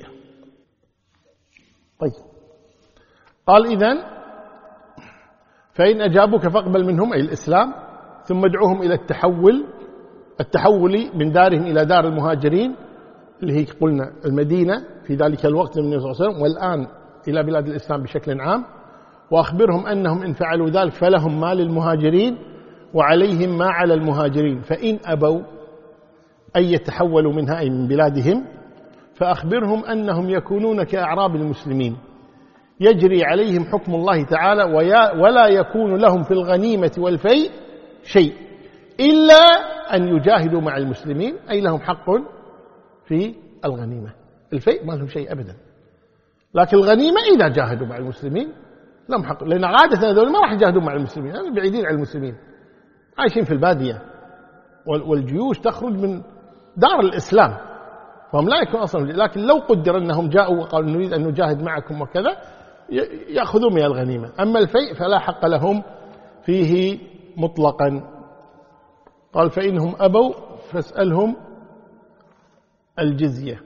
طيب، قال إذن فإن أجابوك فاقبل منهم أي الإسلام، ثم ادعوهم إلى التحول من دارهم إلى دار المهاجرين اللي هي قلنا المدينة في ذلك الوقت من النبي صلى الله عليه وسلم، والآن إلى بلاد الإسلام بشكل عام، وأخبرهم أنهم إن فعلوا ذلك فلهم ما للمهاجرين وعليهم ما على المهاجرين، فإن أبوا أن يتحولوا منها أي من بلادهم فأخبرهم أنهم يكونون كأعراب المسلمين يجري عليهم حكم الله تعالى ولا يكون لهم في الغنيمة والفيء شيء إلا أن يجاهدوا مع المسلمين، أي لهم حق في الغنيمة. الفيء ما لهم شيء أبدا، لكن الغنيمة إذا جاهدوا مع المسلمين لهم حق، لأن عادة هذول ما راح يجاهدوا مع المسلمين، يعني بعيدين عن المسلمين عايشين في البادية، والجيوش تخرج من دار الإسلام فهم لا يكون أصلا. لكن لو قدر أنهم جاءوا وقالوا نريد أن نجاهد معكم وكذا يأخذوا من الغنيمة، أما الفيء فلا حق لهم فيه مطلقا. قال فإنهم أبوا فاسألهم الجزية.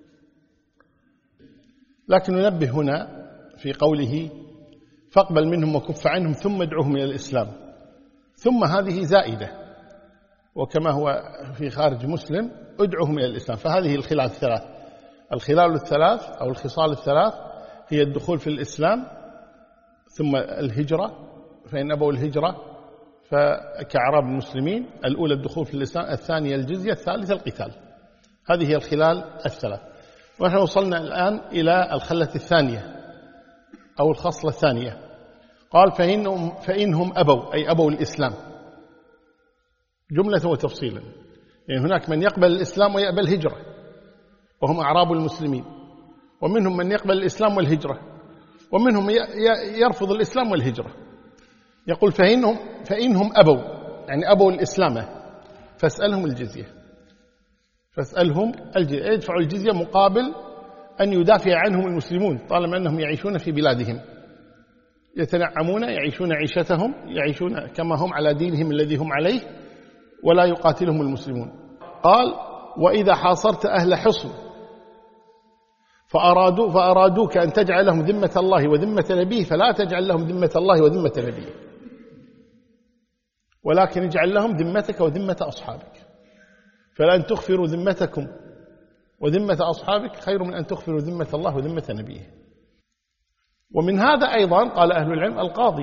لكن ننبه هنا في قوله فاقبل منهم وكف عنهم ثم ادعوهم إلى الإسلام، ثم هذه زائدة، وكما هو في خارج مسلم ادعوهم إلى الإسلام. فهذه الخلال الثلاث، الخلال الثلاث أو الخصال الثلاث هي الدخول في الإسلام، ثم الهجرة فإن أبوا الهجرة فكأعراب المسلمين، الأولى الدخول في الإسلام، الثانية الجزية، الثالثة القتال. هذه هي الخلال الثلاث. ونحن وصلنا الآن إلى الخلة الثانية أو الخصلة الثانية. قال فإنهم أبوا أي أبوا الإسلام جملة وتفصيلا، يعني هناك من يقبل الإسلام ويقبل الهجرة وهم أعراب المسلمين، ومنهم من يقبل الإسلام والهجرة، ومنهم يرفض الإسلام والهجرة. يقول فإنهم أبوا يعني أبوا الإسلام فاسألهم الجزية، فاسألهم الجزية، يدفعوا الجزية مقابل أن يدافع عنهم المسلمون طالما أنهم يعيشون في بلادهم، يتنعمون، يعيشون عيشتهم، يعيشون كما هم على دينهم الذي هم عليه، ولا يقاتلهم المسلمون. قال: وإذا حاصرت أهل حصن فأرادوك أن تجعل لهم ذمة الله وذمة نبيه فلا تجعل لهم ذمة الله وذمة نبيه، ولكن اجعل لهم ذمتك وذمة أصحابك، فلأن تغفروا ذمتكم وذمة أصحابك خير من أن تغفروا ذمة الله وذمة نبيه. ومن هذا أيضا قال أهل العلم: القاضي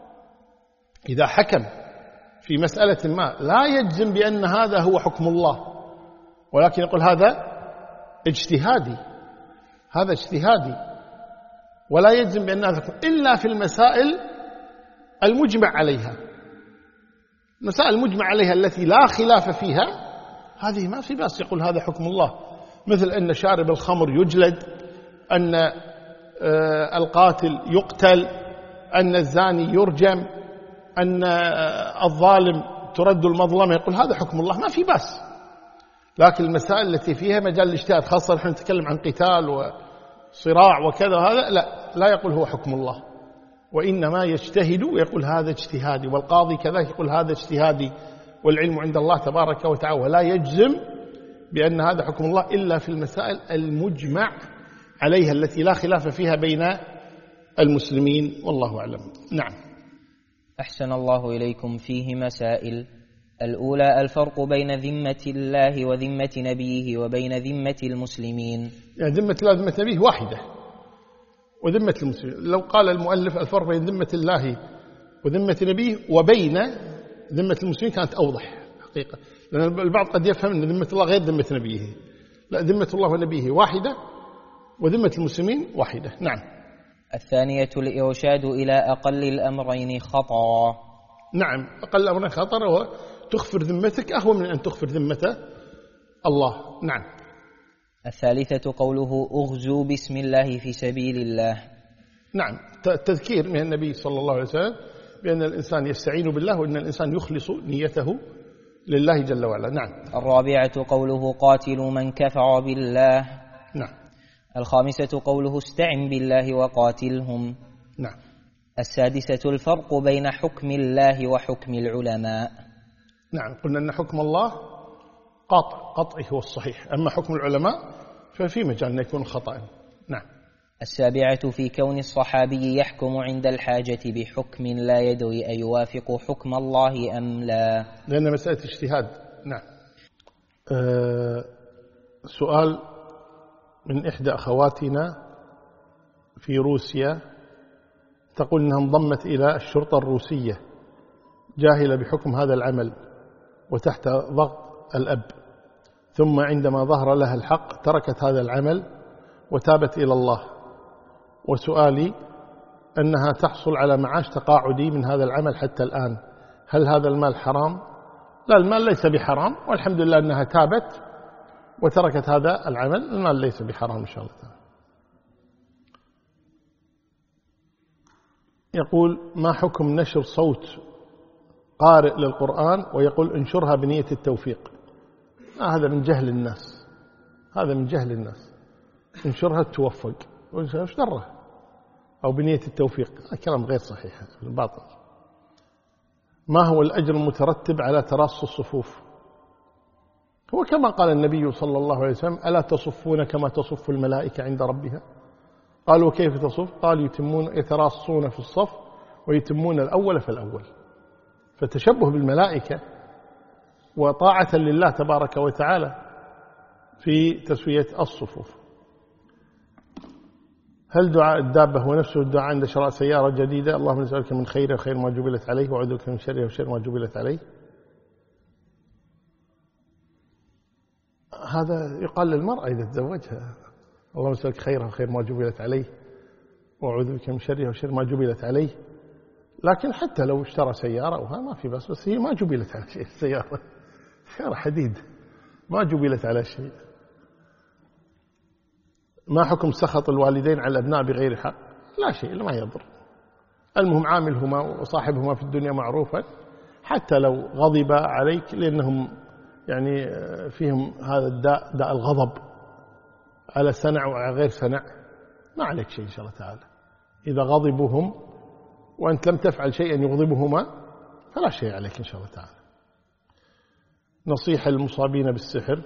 إذا حكم في مسألة ما لا يجزم بأن هذا هو حكم الله، ولكن يقول هذا اجتهادي، هذا اجتهادي، ولا يجزم بأن هذا إلا في المسائل المجمع عليها. المسائل المجمع عليها التي لا خلاف فيها هذه ما في بأس يقول هذا حكم الله، مثل أن شارب الخمر يجلد، أن القاتل يقتل، أن الزاني يرجم، أن الظالم ترد المظلمة، يقول هذا حكم الله، ما في بأس. لكن المسائل التي فيها مجال الاجتهاد، خاصة نحن نتكلم عن قتال وصراع وكذا، هذا لا يقول هو حكم الله، وإنما يجتهد ويقول هذا اجتهادي، والقاضي كذلك يقول هذا اجتهادي، والعلم عند الله تبارك وتعالى، ولا يجزم بأن هذا حكم الله إلا في المسائل المجمع عليها التي لا خلاف فيها بين المسلمين، والله أعلم. نعم. أحسن الله إليكم. فيه مسائل: الأولى الفرق بين ذمة الله وذمة نبيه وبين ذمة المسلمين. يعني ذمة الله وذمة نبيه واحدة، وذمة المسلمين، لو قال المؤلف الفرق بين ذمة الله وذمة نبيه وبين ذمة المسلمين كانت أوضح حقيقة، لأن البعض قد يفهم أن ذمة الله غير ذمة نبيه. لا، ذمة الله ونبيه واحدة، وذمة المسلمين واحدة. نعم. الثانية الإرشاد إلى أقل الأمرين خطأ. نعم، أقل الأمرين خطر، هو تغفر ذمتك أهون من أن تغفر ذمة الله. نعم. الثالثة قوله: أغزوا بسم الله في سبيل الله. نعم، تذكير من النبي صلى الله عليه وسلم بأن الإنسان يستعين بالله، وأن الإنسان يخلص نيته لله جل وعلا. نعم. الرابعة قوله: قاتلوا من كفر بالله. نعم. الخامسة قوله: استعن بالله وقاتلهم. نعم. السادسة الفرق بين حكم الله وحكم العلماء. نعم، قلنا أن حكم الله قطعي هو الصحيح، أما حكم العلماء ففي مجال أن يكون خطأ. نعم. السابعة في كون الصحابي يحكم عند الحاجة بحكم لا يدري أيوافق حكم الله أم لا، لأن مسألة اجتهاد. نعم. سؤال من إحدى أخواتنا في روسيا، تقول أنها انضمت إلى الشرطة الروسية جاهلة بحكم هذا العمل وتحت ضغط الأب، ثم عندما ظهر لها الحق تركت هذا العمل وتابت إلى الله. وسؤالي أنها تحصل على معاش تقاعدي من هذا العمل حتى الآن، هل هذا المال حرام؟ لا، المال ليس بحرام، والحمد لله أنها تابت وتركت هذا العمل، المال ليس بحرام إن شاء الله تعالى. يقول: ما حكم نشر صوت قارئ للقرآن ويقول انشرها بنية التوفيق؟ هذا من جهل الناس، هذا من جهل الناس. انشرها توفق، وش دره؟ أو بنية التوفيق، كلام غير صحيح، الباطل. ما هو الأجر المترتب على تراص الصفوف؟ هو كما قال النبي صلى الله عليه وسلم: ألا تصفون كما تصف الملائكة عند ربها؟ قالوا: كيف تصف؟ قال: يتراصون في الصف ويتمون الأول فالأول. فتشبه بالملائكة وطاعة لله تبارك وتعالى في تسوية الصفوف. هل دعاء الدابة هو نفسه الدعاء عند شراء سيارة جديدة؟ اللهم نسألك من خير وخير ما جبلت عليه، وأعوذ بك من شر وشر ما جبلت عليه. هذا يقال للمرأة إذا تزوجها: اللهم نسألك خير وخير ما جبلت عليه، وأعوذ بك من شر وشر ما جبلت عليه. لكن حتى لو اشترى سيارة وها ما في بس هي ما جبلت على شيء، السيارة سيارة حديد ما جبلت على شيء. ما حكم سخط الوالدين على الأبناء بغير حق؟ لا شيء، ما يضر. المهم عاملهما وصاحبهما في الدنيا معروفا، حتى لو غضب عليك، لأنهم يعني فيهم هذا الداء، داء الغضب على سنع وعلى غير سنع ما عليك شيء إن شاء الله تعالى. إذا غضبوا هم وأنت لم تفعل شيئا يغضبهما فلا شيء عليك إن شاء الله تعالى. نصيحة للمصابين بالسحر،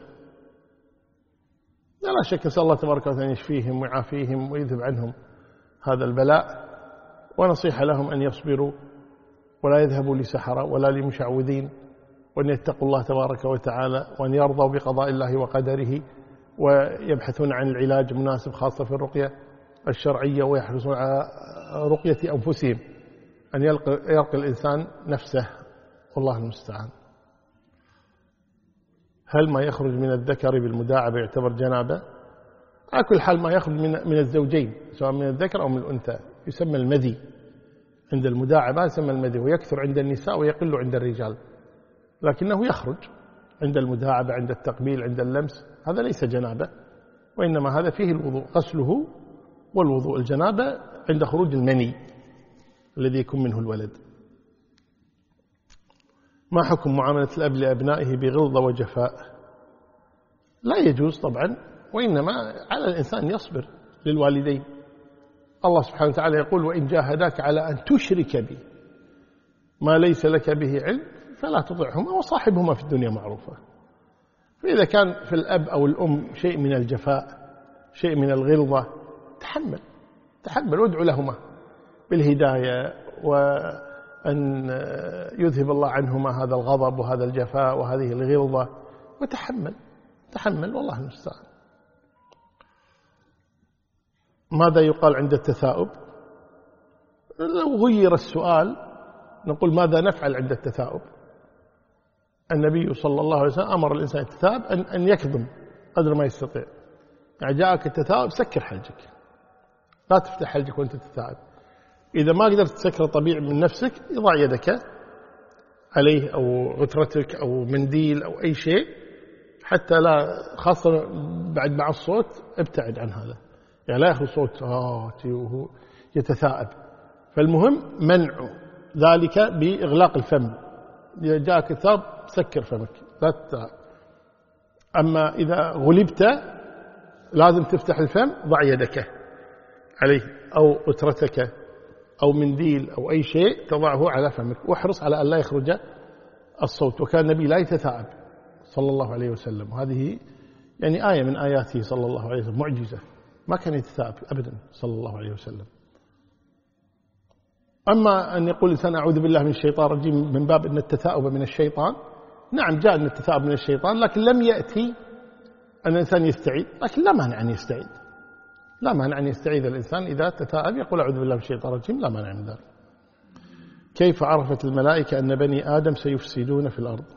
لا شك نسأل الله تبارك وتعالى أن يشفيهم ويعافيهم ويذهب عنهم هذا البلاء، ونصيحة لهم أن يصبروا ولا يذهبوا لسحرة ولا لمشعوذين، وأن يتقوا الله تبارك وتعالى، وأن يرضوا بقضاء الله وقدره، ويبحثون عن العلاج المناسب خاصة في الرقية الشرعية، ويحرصون على رقية أنفسهم، أن يرقي الإنسان نفسه، والله المستعان. هل ما يخرج من الذكر بالمداعبة يعتبر جنابة؟ على كل حال ما يخرج من الزوجين سواء من الذكر أو من الأنثى يسمى المذي، عند المداعبة يسمى المذي، ويكثر عند النساء ويقل عند الرجال، لكنه يخرج عند المداعبة، عند التقبيل، عند اللمس، هذا ليس جنابة، وإنما هذا فيه الوضوء، غسله والوضوء. الجنابة عند خروج المني الذي يكون منه الولد. ما حكم معاملة الأب لأبنائه بغلظة وجفاء؟ لا يجوز طبعا، وإنما على الإنسان يصبر للوالدين. الله سبحانه وتعالى يقول: وإن جاهداك على أن تشرك بي ما ليس لك به علم فلا تطعهما وصاحبهما في الدنيا معروفة. فإذا كان في الأب أو الأم شيء من الجفاء، شيء من الغلظة، تحمل وادعو لهما بالهداية، وأن يذهب الله عنهما هذا الغضب وهذا الجفاء وهذه الغلظة، وتحمل والله المستعان. ماذا يقال عند التثاؤب؟ لو غير السؤال نقول ماذا نفعل عند التثاؤب؟ النبي صلى الله عليه وسلم أمر الإنسان التثاؤب أن يكظم قدر ما يستطيع. يعني جاءك التثاؤب سكر حلجك، لا تفتح حلجك وأنت تتثاءب. إذا ما قدرت تسكر طبيعي من نفسك يضع يدك عليه أو غترتك أو منديل أو أي شيء، حتى لا، خاصة بعد مع الصوت ابتعد عن هذا، يعني لا يخرج صوت وهو يتثاءب. فالمهم منع ذلك بإغلاق الفم. إذا جاءك الثاءب سكر فمك لا تتثاءب. أما إذا غلبت لازم تفتح الفم، ضع يدك عليه أو غترتك أو منديل أو أي شيء تضعه على فمك، واحرص على أن لا يخرج الصوت. وكان النبي لا يتثاءب صلى الله عليه وسلم، وهذه يعني آية من آياته صلى الله عليه وسلم، معجزة، ما كان يتثاءب أبدا صلى الله عليه وسلم. أما أن يقول الإنسان أعوذ بالله من الشيطان الرجيم من باب أن التثاؤب من الشيطان، نعم جاء أن التثاؤب من الشيطان، لكن لم يأتي أن الإنسان يستعيذ، لكن لا مانع أن يستعيذ، لا مانع أن يستعيذ الإنسان إذا تثاءب يقول أعوذ بالله من الشيطان الرجيم، لا مانع من ذلك. كيف عرفت الملائكة أن بني آدم سيفسدون في الأرض؟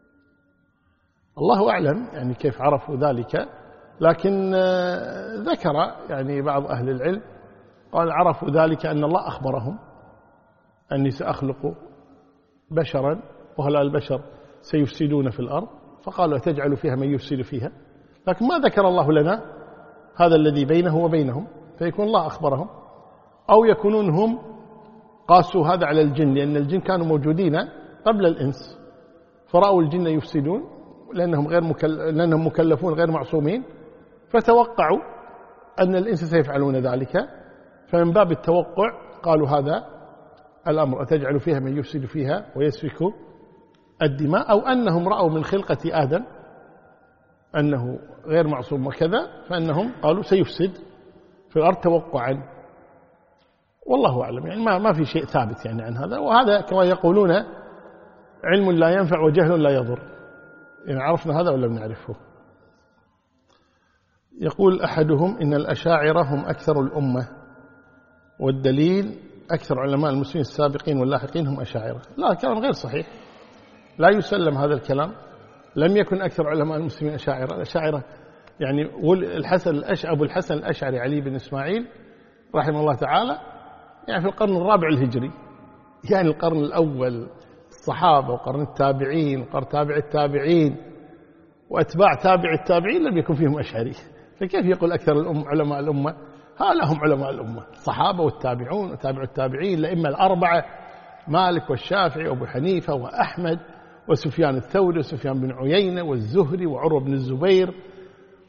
الله أعلم يعني كيف عرفوا ذلك، لكن ذكر يعني بعض أهل العلم قال عرفوا ذلك أن الله أخبرهم أني سأخلق بشرا وهؤلاء البشر سيفسدون في الأرض، فقالوا تجعل فيها من يفسد فيها، لكن ما ذكر الله لنا هذا الذي بينه وبينهم، فيكون الله أخبرهم، أو يكونون هم قاسوا هذا على الجن، لأن الجن كانوا موجودين قبل الإنس، فرأوا الجن يفسدون لأنهم مكلفون غير معصومين، فتوقعوا أن الإنس سيفعلون ذلك، فمن باب التوقع قالوا هذا الأمر أتجعل فيها من يفسد فيها ويسفك الدماء، أو أنهم رأوا من خلقة آدم أنه غير معصوم وكذا، فأنهم قالوا سيفسد في الأرض توقعا، والله أعلم. يعني ما في شيء ثابت يعني عن هذا، وهذا كما يقولون علم لا ينفع وجهل لا يضر، يعني عرفنا هذا ولا بنعرفه. يقول أحدهم إن الأشاعرة هم أكثر الأمة، والدليل أكثر علماء المسلمين السابقين واللاحقين هم أشاعرة. لا، كلام غير صحيح، لا يسلم هذا الكلام. لم يكن أكثر علماء المسلمين أشاعرة. الأشاعرة يعني أبو الحسن الأشعري علي بن إسماعيل رحمه الله تعالى يعني في القرن الرابع الهجري، يعني القرن الأول، الصحابة وقرن التابعين وقرن تابع التابعين وأتباع تابع التابعين لم يكن فيهم أشعري، فكيف يقول أكثر علماء الأمة؟ هؤلاء هم علماء الأمة، الصحابة والتابعون وتابع التابعين، الأئمة الأربعة، مالك والشافعي وأبو حنيفة وأحمد وسفيان الثوري وسفيان بن عيينة والزهري وعروة بن الزبير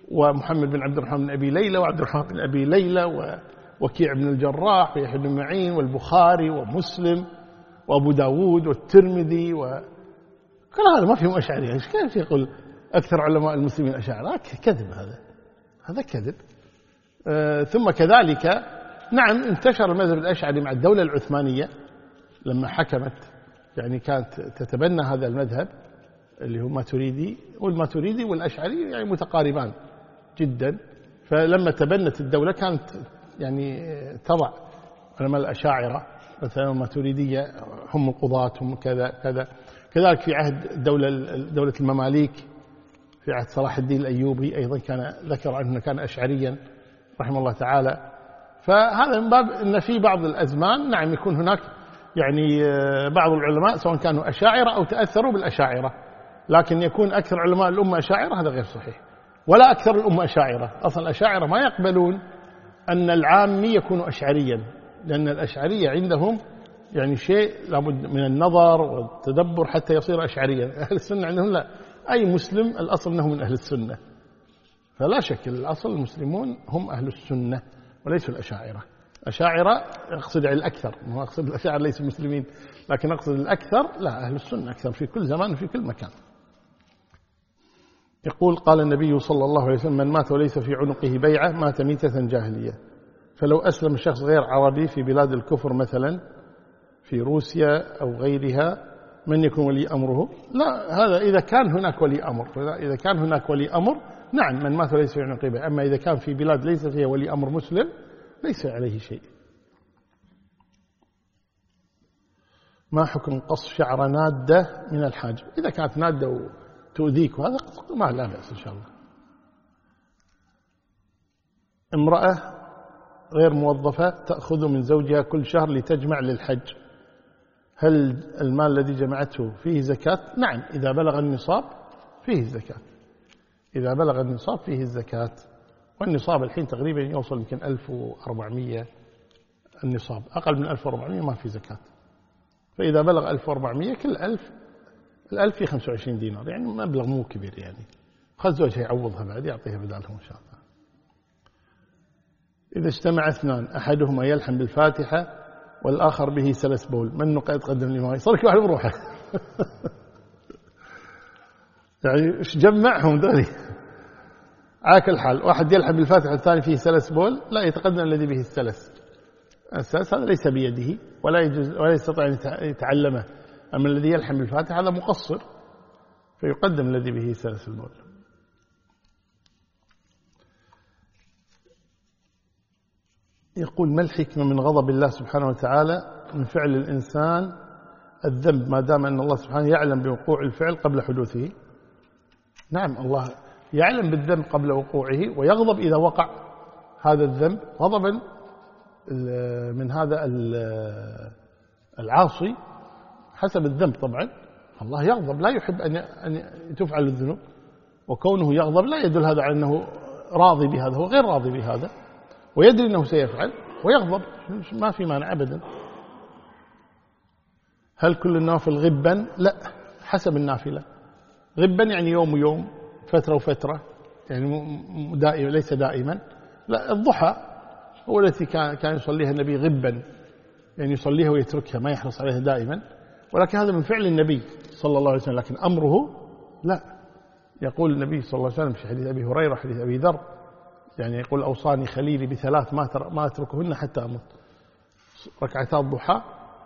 ومحمد بن عبد الرحمن بن أبي ليلى وعبد الرحمن بن أبي ليلى ووكيع بن الجراح ويحيى بن معين والبخاري ومسلم وأبو داود والترمذي كل هذا ما فيهم أشعرية. كيف يقول أكثر علماء المسلمين أشاعرة؟ كذب، هذا كذب. ثم كذلك نعم انتشر المذهب الأشعري مع الدولة العثمانية لما حكمت، يعني كانت تتبنى هذا المذهب اللي هو ماتريدي، والماتريدي والأشعري يعني متقاربان جدا. فلما تبنت الدولة كانت يعني تضع علماء الأشاعرة مثلا الماتريدية هم القضاة هم كذا كذا. كذلك في عهد دولة المماليك في عهد صلاح الدين الأيوبي أيضا كان ذكر عنه كان أشعريا رحمه الله تعالى. فهذا من باب أن في بعض الأزمان نعم يكون هناك يعني بعض العلماء سواء كانوا أشاعرة أو تأثروا بالأشاعرة، لكن يكون أكثر علماء الأمة أشاعرة هذا غير صحيح، ولا أكثر الأمة أشاعرة. أصلا الأشاعرة ما يقبلون أن العامي يكون أشعريا، لأن الأشعرية عندهم يعني شيء لابد من النظر والتدبر حتى يصير أشعريا. أهل السنة عندهم لا، أي مسلم الأصل أنه من أهل السنة، فلا شك الأصل المسلمون هم أهل السنة وليسوا الأشاعرة. أشاعرة أقصد على الأكثر، ما أقصد الأشاعرة ليسوا مسلمين، لكن أقصد الأكثر لا، أهل السنة أكثر في كل زمان وفي كل مكان. يقول قال النبي صلى الله عليه وسلم من مات وليس في عنقه بيعة مات ميتة جاهلية. فلو أسلم شخص غير عربي في بلاد الكفر مثلا في روسيا أو غيرها من يكون ولي أمره؟ لا، هذا إذا كان هناك ولي أمر. إذا كان هناك ولي أمر نعم من مات وليس في عنقه بيعة. أما إذا كان في بلاد ليس فيها ولي أمر مسلم ليس عليه شيء. ما حكم قص شعر نادة من الحاجب؟ إذا كانت نادة وتؤذيك وهذا ما لا بأس إن شاء الله. امرأة غير موظفة تأخذ من زوجها كل شهر لتجمع للحج، هل المال الذي جمعته فيه زكاة؟ نعم إذا بلغ النصاب فيه الزكاة، إذا بلغ النصاب فيه الزكاة. والنصاب الحين تقريبا يوصل يمكن 1400 النصاب، أقل من 1400 ما في زكاة. فإذا بلغ 1400 كل 1000 الألف في 25 دينار، يعني مبلغ مو كبير يعني. خذ زوجها يعوضها بعد يعطيها بدالهم إن شاء الله. إذا اجتمع اثنان أحدهما يلحن بالفاتحة والآخر به سلس بول من يتقدم الإمام؟ يصير كل واحد بروحه. يعني ايش جمعهم ذولي؟ على كل حال واحد يلحن بالفاتحة الثاني فيه سلس بول لا يتقدم الذي به السلس. السلس هذا ليس بيده ولا يجوز ولا يستطيع أن يتعلمه. أما الذي يلحن بالفاتحة هذا مقصر فيقدم الذي به سلس البول. يقول ما الحكمة من غضب الله سبحانه وتعالى من فعل الإنسان الذنب ما دام أن الله سبحانه يعلم بوقوع الفعل قبل حدوثه؟ نعم الله يعلم بالذنب قبل وقوعه ويغضب إذا وقع هذا الذنب غضبا من هذا العاصي حسب الذنب. طبعا الله يغضب لا يحب أن تفعل الذنوب، وكونه يغضب لا يدل هذا على أنه راضي بهذا، هو غير راضي بهذا ويدري أنه سيفعل ويغضب، ما في مانع أبدا. هل كل النوافل غبا؟ لا، حسب النافلة. غبا يعني يوم ويوم، فترة وفترة، يعني دائما ليس دائما. لا، الضحى هو التي كان يصليها النبي غبا، يعني يصليها ويتركها ما يحرص عليها دائما، ولكن هذا من فعل النبي صلى الله عليه وسلم، لكن أمره لا. يقول النبي صلى الله عليه وسلم في حديث أبي هريرة حديث أبي ذر، يعني يقول أوصاني خليلي بثلاث ما أتركهن حتى أموت: ركعتا الضحى،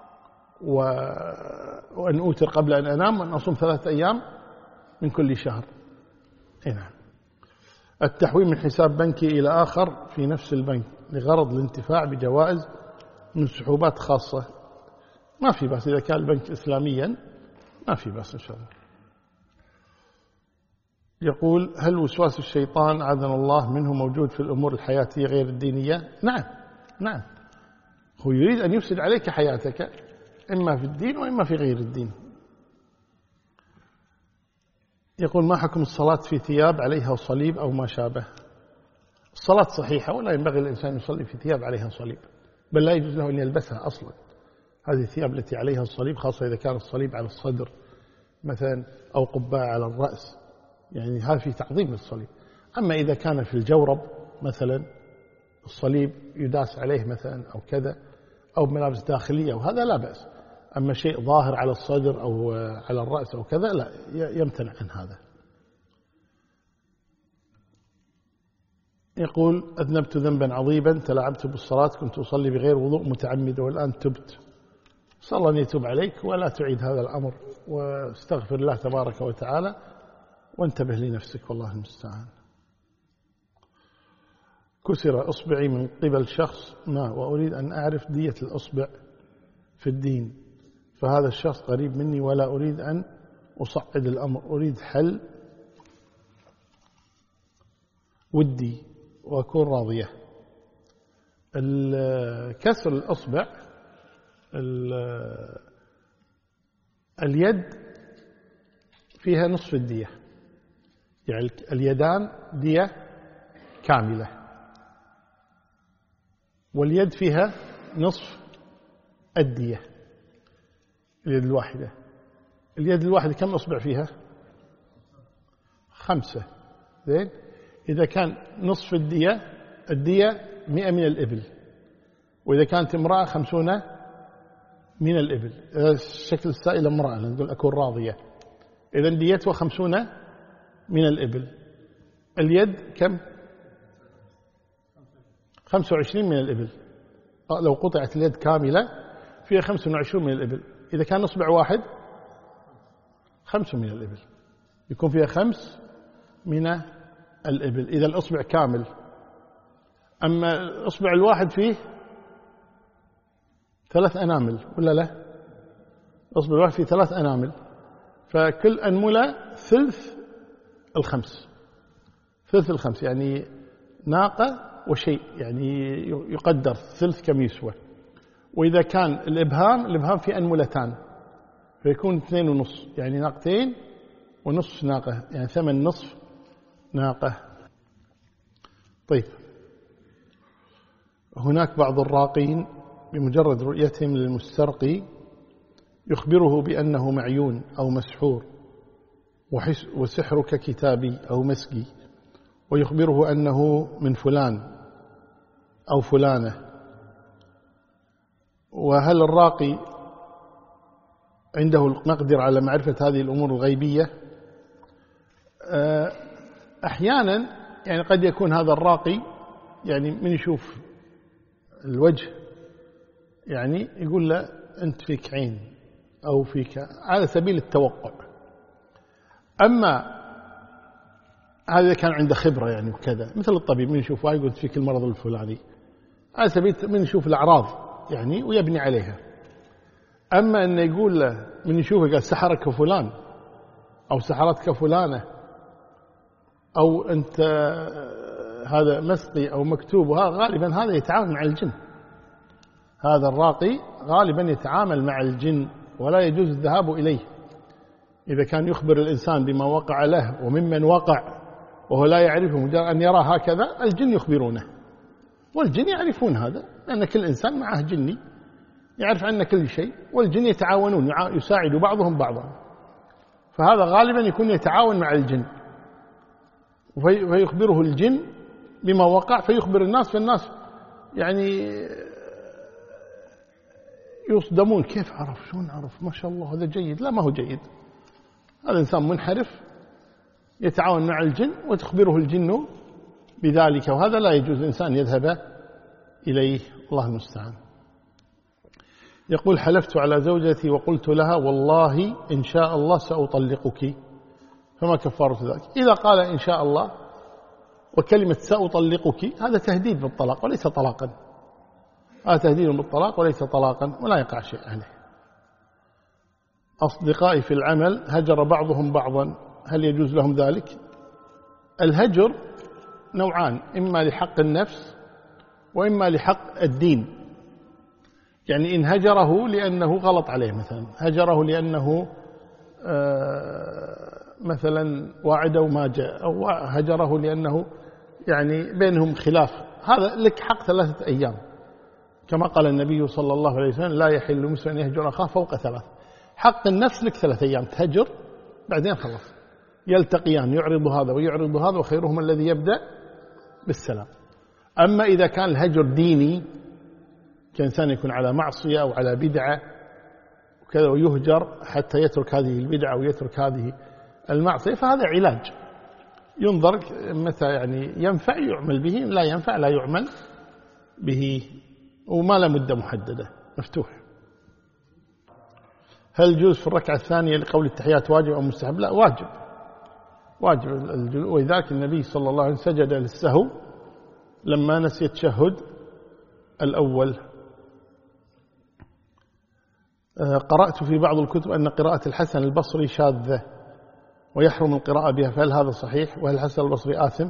وأن أوتر قبل أن أنام، وأن أصوم 3 أيام من كل شهر. نعم. التحويل من حساب بنكي إلى آخر في نفس البنك لغرض الانتفاع بجوائز من سحوبات خاصة، ما في بأس إذا كان البنك إسلاميا، ما في بأس إن شاء الله. يقول هل وسواس الشيطان عاذنا الله منه موجود في الأمور الحياتية غير الدينية؟ نعم، هو يريد أن يفسد عليك حياتك إما في الدين وإما في غير الدين. يقول ما حكم الصلاة في ثياب عليها صليب أو ما شابه؟ الصلاة صحيحة ولا ينبغي الإنسان يصلي في ثياب عليها صليب، بل لا يجوز له أن يلبسها أصلا. هذه الثياب التي عليها الصليب، خاصة إذا كان الصليب على الصدر مثلا أو قبعة على الرأس، يعني هذا في تعظيم للصليب. أما إذا كان في الجورب مثلا الصليب يداس عليه مثلا أو كذا، أو ملابس داخلية وهذا لا بأس. أما شيء ظاهر على الصدر أو على الرأس أو كذا لا، يمتنع عن هذا. يقول أذنبت ذنبا عظيما تلاعبت بالصلاة، كنت أصلي بغير وضوء متعمد والآن تبت، صلى الله أن يتوب عليك ولا تعيد هذا الأمر، واستغفر الله تبارك وتعالى وانتبه لنفسك والله المستعان. كسر إصبعي من قبل شخص ما وأريد أن أعرف دية الإصبع في الدين، فهذا الشخص قريب مني ولا أريد أن أصعد الأمر، أريد حل ودي وأكون راضية. كسر الأصبع اليد فيها نصف الدية، يعني اليدان دية كاملة، واليد فيها نصف الدية. اليد الواحدة، اليد الواحدة كم أصبع فيها؟ 5. زين، إذا كان نصف الدية 100 من الإبل، وإذا كانت امرأة 50 من الإبل. شكل السائل امرأة نقول أكون راضية، إذا ديتها 50 من الإبل. اليد كم؟ 25 من الإبل. لو قطعت اليد كاملة فيها 25 من الإبل. إذا كان إصبع واحد 5 من الإبل، يكون فيها 5 من الإبل إذا الإصبع كامل. أما الإصبع الواحد فيه 3 أنامل ولا لا؟ الإصبع الواحد فيه 3 أنامل، فكل أنملة ثلث الخمس، ثلث الخمس يعني ناقة وشيء، يعني يقدر ثلث كم يسوى. وإذا كان الإبهام في أنملتان فيكون 2.5، يعني ناقتين ونصف ناقة، يعني 8 نصف ناقة. طيب، هناك بعض الراقين بمجرد رؤيتهم للمسترقي يخبره بأنه معيون أو مسحور وسحرك كتابي أو مسقي، ويخبره أنه من فلان أو فلانة. وهل الراقي عنده المقدرة على معرفة هذه الأمور الغيبية؟ أحيانا يعني قد يكون هذا الراقي يعني من يشوف الوجه يعني يقول له أنت فيك عين أو فيك، على سبيل التوقع. أما هذا كان عنده خبرة يعني وكذا، مثل الطبيب من يشوف يقول فيك المرض الفلاني، على سبيل من يشوف الأعراض يعني ويبني عليها. أما أن يقول له من يشوفه قال سحرك فلان أو سحرتك فلانة أو أنت هذا مسقي أو مكتوب، وهذا غالبا هذا يتعامل مع الجن. هذا الراقي غالبا يتعامل مع الجن ولا يجوز الذهاب إليه. إذا كان يخبر الإنسان بما وقع له وممن وقع وهو لا يعرفه، مجرد أن يرى هكذا الجن يخبرونه، والجن يعرفون هذا، لأن كل إنسان معه جني يعرف عنه كل شيء، والجن يتعاونون يساعد بعضهم بعضا. فهذا غالبا يكون يتعاون مع الجن، فيخبره الجن بما وقع فيخبر الناس، فالناس يعني يصدمون، كيف عرف؟ شلون عرف؟ ما شاء الله هذا جيد. لا، ما هو جيد، هذا إنسان منحرف يتعاون مع الجن وتخبره الجن بذلك، وهذا لا يجوز الإنسان يذهب إليه، الله المستعان. يقول حلفت على زوجتي وقلت لها والله إن شاء الله سأطلقك، فما كفارة ذلك؟ إذا قال إن شاء الله وكلمة سأطلقك هذا تهديد بالطلاق وليس طلاقا، هذا تهديد بالطلاق وليس طلاقا ولا يقع شيء عليه. أصدقائي في العمل هجر بعضهم بعضا، هل يجوز لهم ذلك؟ الهجر نوعان، إما لحق النفس وإما لحق الدين. يعني إن هجره لأنه غلط عليه، مثلا هجره لأنه مثلا وعده وما جاء، أو هجره لأنه يعني بينهم خلاف، هذا لك حق 3 أيام، كما قال النبي صلى الله عليه وسلم لا يحل مسلم أن يهجر أخاه فوق 3. حق النفس لك 3 أيام تهجر، بعدين خلص. يلتقيان، يعرض هذا ويعرض هذا، وخيرهم الذي يبدأ بالسلام. أما إذا كان الهجر ديني، كإنسان يكون على معصية أو على بدعة وكذا ويهجر حتى يترك هذه البدعة ويترك هذه المعصية، فهذا علاج ينظر متى يعني ينفع يعمل به، لا ينفع لا يعمل به، وما له مدة محددة، مفتوح. هل يجوز في الركعة الثانية لقول التحيات واجب أو مستحب؟ لا، واجب، واجب. ولذلك النبي صلى الله عليه وسلم سجد للسهو لما نسي التشهد الأول. قرأت في بعض الكتب أن قراءة الحسن البصري شاذة ويحرم القراءة بها، فهل هذا صحيح؟ وهل الحسن البصري آثم؟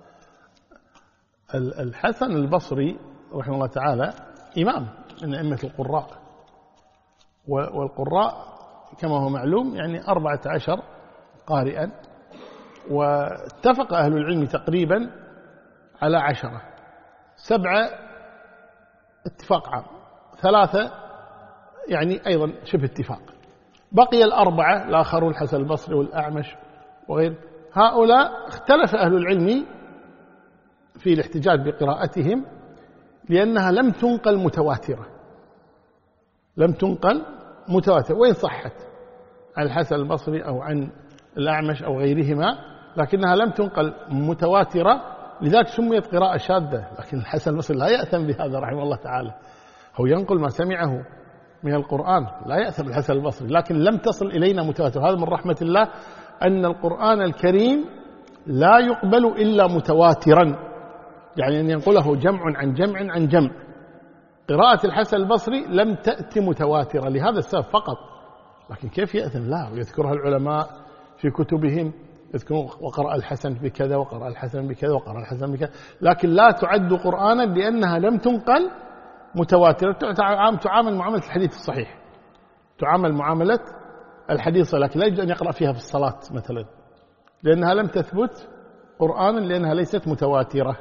الحسن البصري رحمه الله تعالى إمام من أئمة القراء، والقراء كما هو معلوم يعني 14 قارئا، واتفق أهل العلم تقريبا على 10، 7 اتفاق عام، 3 يعني أيضا شبه اتفاق، بقي 4 الآخرون الحسن البصري والأعمش وغير هؤلاء. اختلف أهل العلم في الاحتجاج بقراءتهم لأنها لم تنقل متواترة، لم تنقل متواترة، وإن صحت عن الحسن البصري أو عن الأعمش أو غيرهما، لكنها لم تنقل متواترة، لذلك سميت قراءة شاذة. لكن الحسن البصري لا يأثم بهذا رحمه الله تعالى، هو ينقل ما سمعه من القرآن، لا يأثم الحسن البصري، لكن لم تصل إلينا متواتر. هذا من رحمة الله أن القرآن الكريم لا يقبل إلا متواترا، يعني أن ينقله جمع عن جمع عن جمع. قراءة الحسن البصري لم تأتي متواترة لهذا السبب فقط، لكن كيف يأثم؟ لا، ويذكرها العلماء في كتبهم، يذكرون وقرأ الحسن بكذا وقرأ الحسن بكذا وقرأ الحسن بكذا، لكن لا تعد قرآنا لأنها لم تنقل متواترة. تعامل معاملة الحديث الصحيح، تعامل معاملة الحديث، لكن لا يجوز أن يقرأ فيها في الصلاة مثلا، لأنها لم تثبت قرآنا، لأنها ليست متواترة.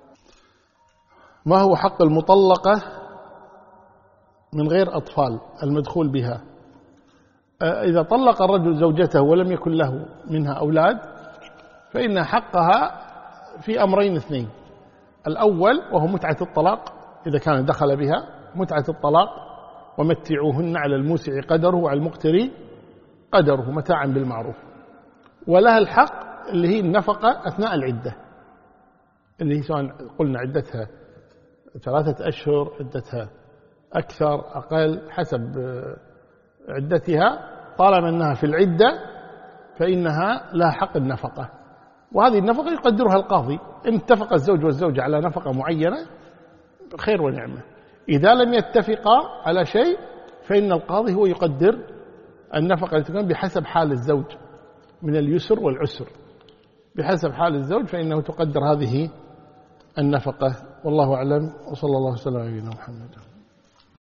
ما هو حق المطلقة من غير أطفال المدخول بها؟ إذا طلق الرجل زوجته ولم يكن له منها أولاد، فإن حقها في أمرين اثنين: الأول وهو متعة الطلاق، إذا كان دخل بها متعة الطلاق، ومتعوهن على الموسع قدره وعلى المقتر قدره متاعا بالمعروف. ولها الحق اللي هي النفقة أثناء العدة، اللي هي سواء قلنا عدتها 3 أشهر، عدتها أكثر أقل حسب عدتها، طالما أنها في العدة فإنها لها حق النفقة، وهذه النفقة يقدرها القاضي. إن اتفق الزوج والزوجة على نفقة معينة خير ونعمة، إذا لم يتفقا على شيء فإن القاضي هو يقدر النفقة التي تكون بحسب حال الزوج من اليسر والعسر، بحسب حال الزوج فإنه تقدر هذه النفقة. والله أعلم، وصلى الله وسلم على نبينا محمد.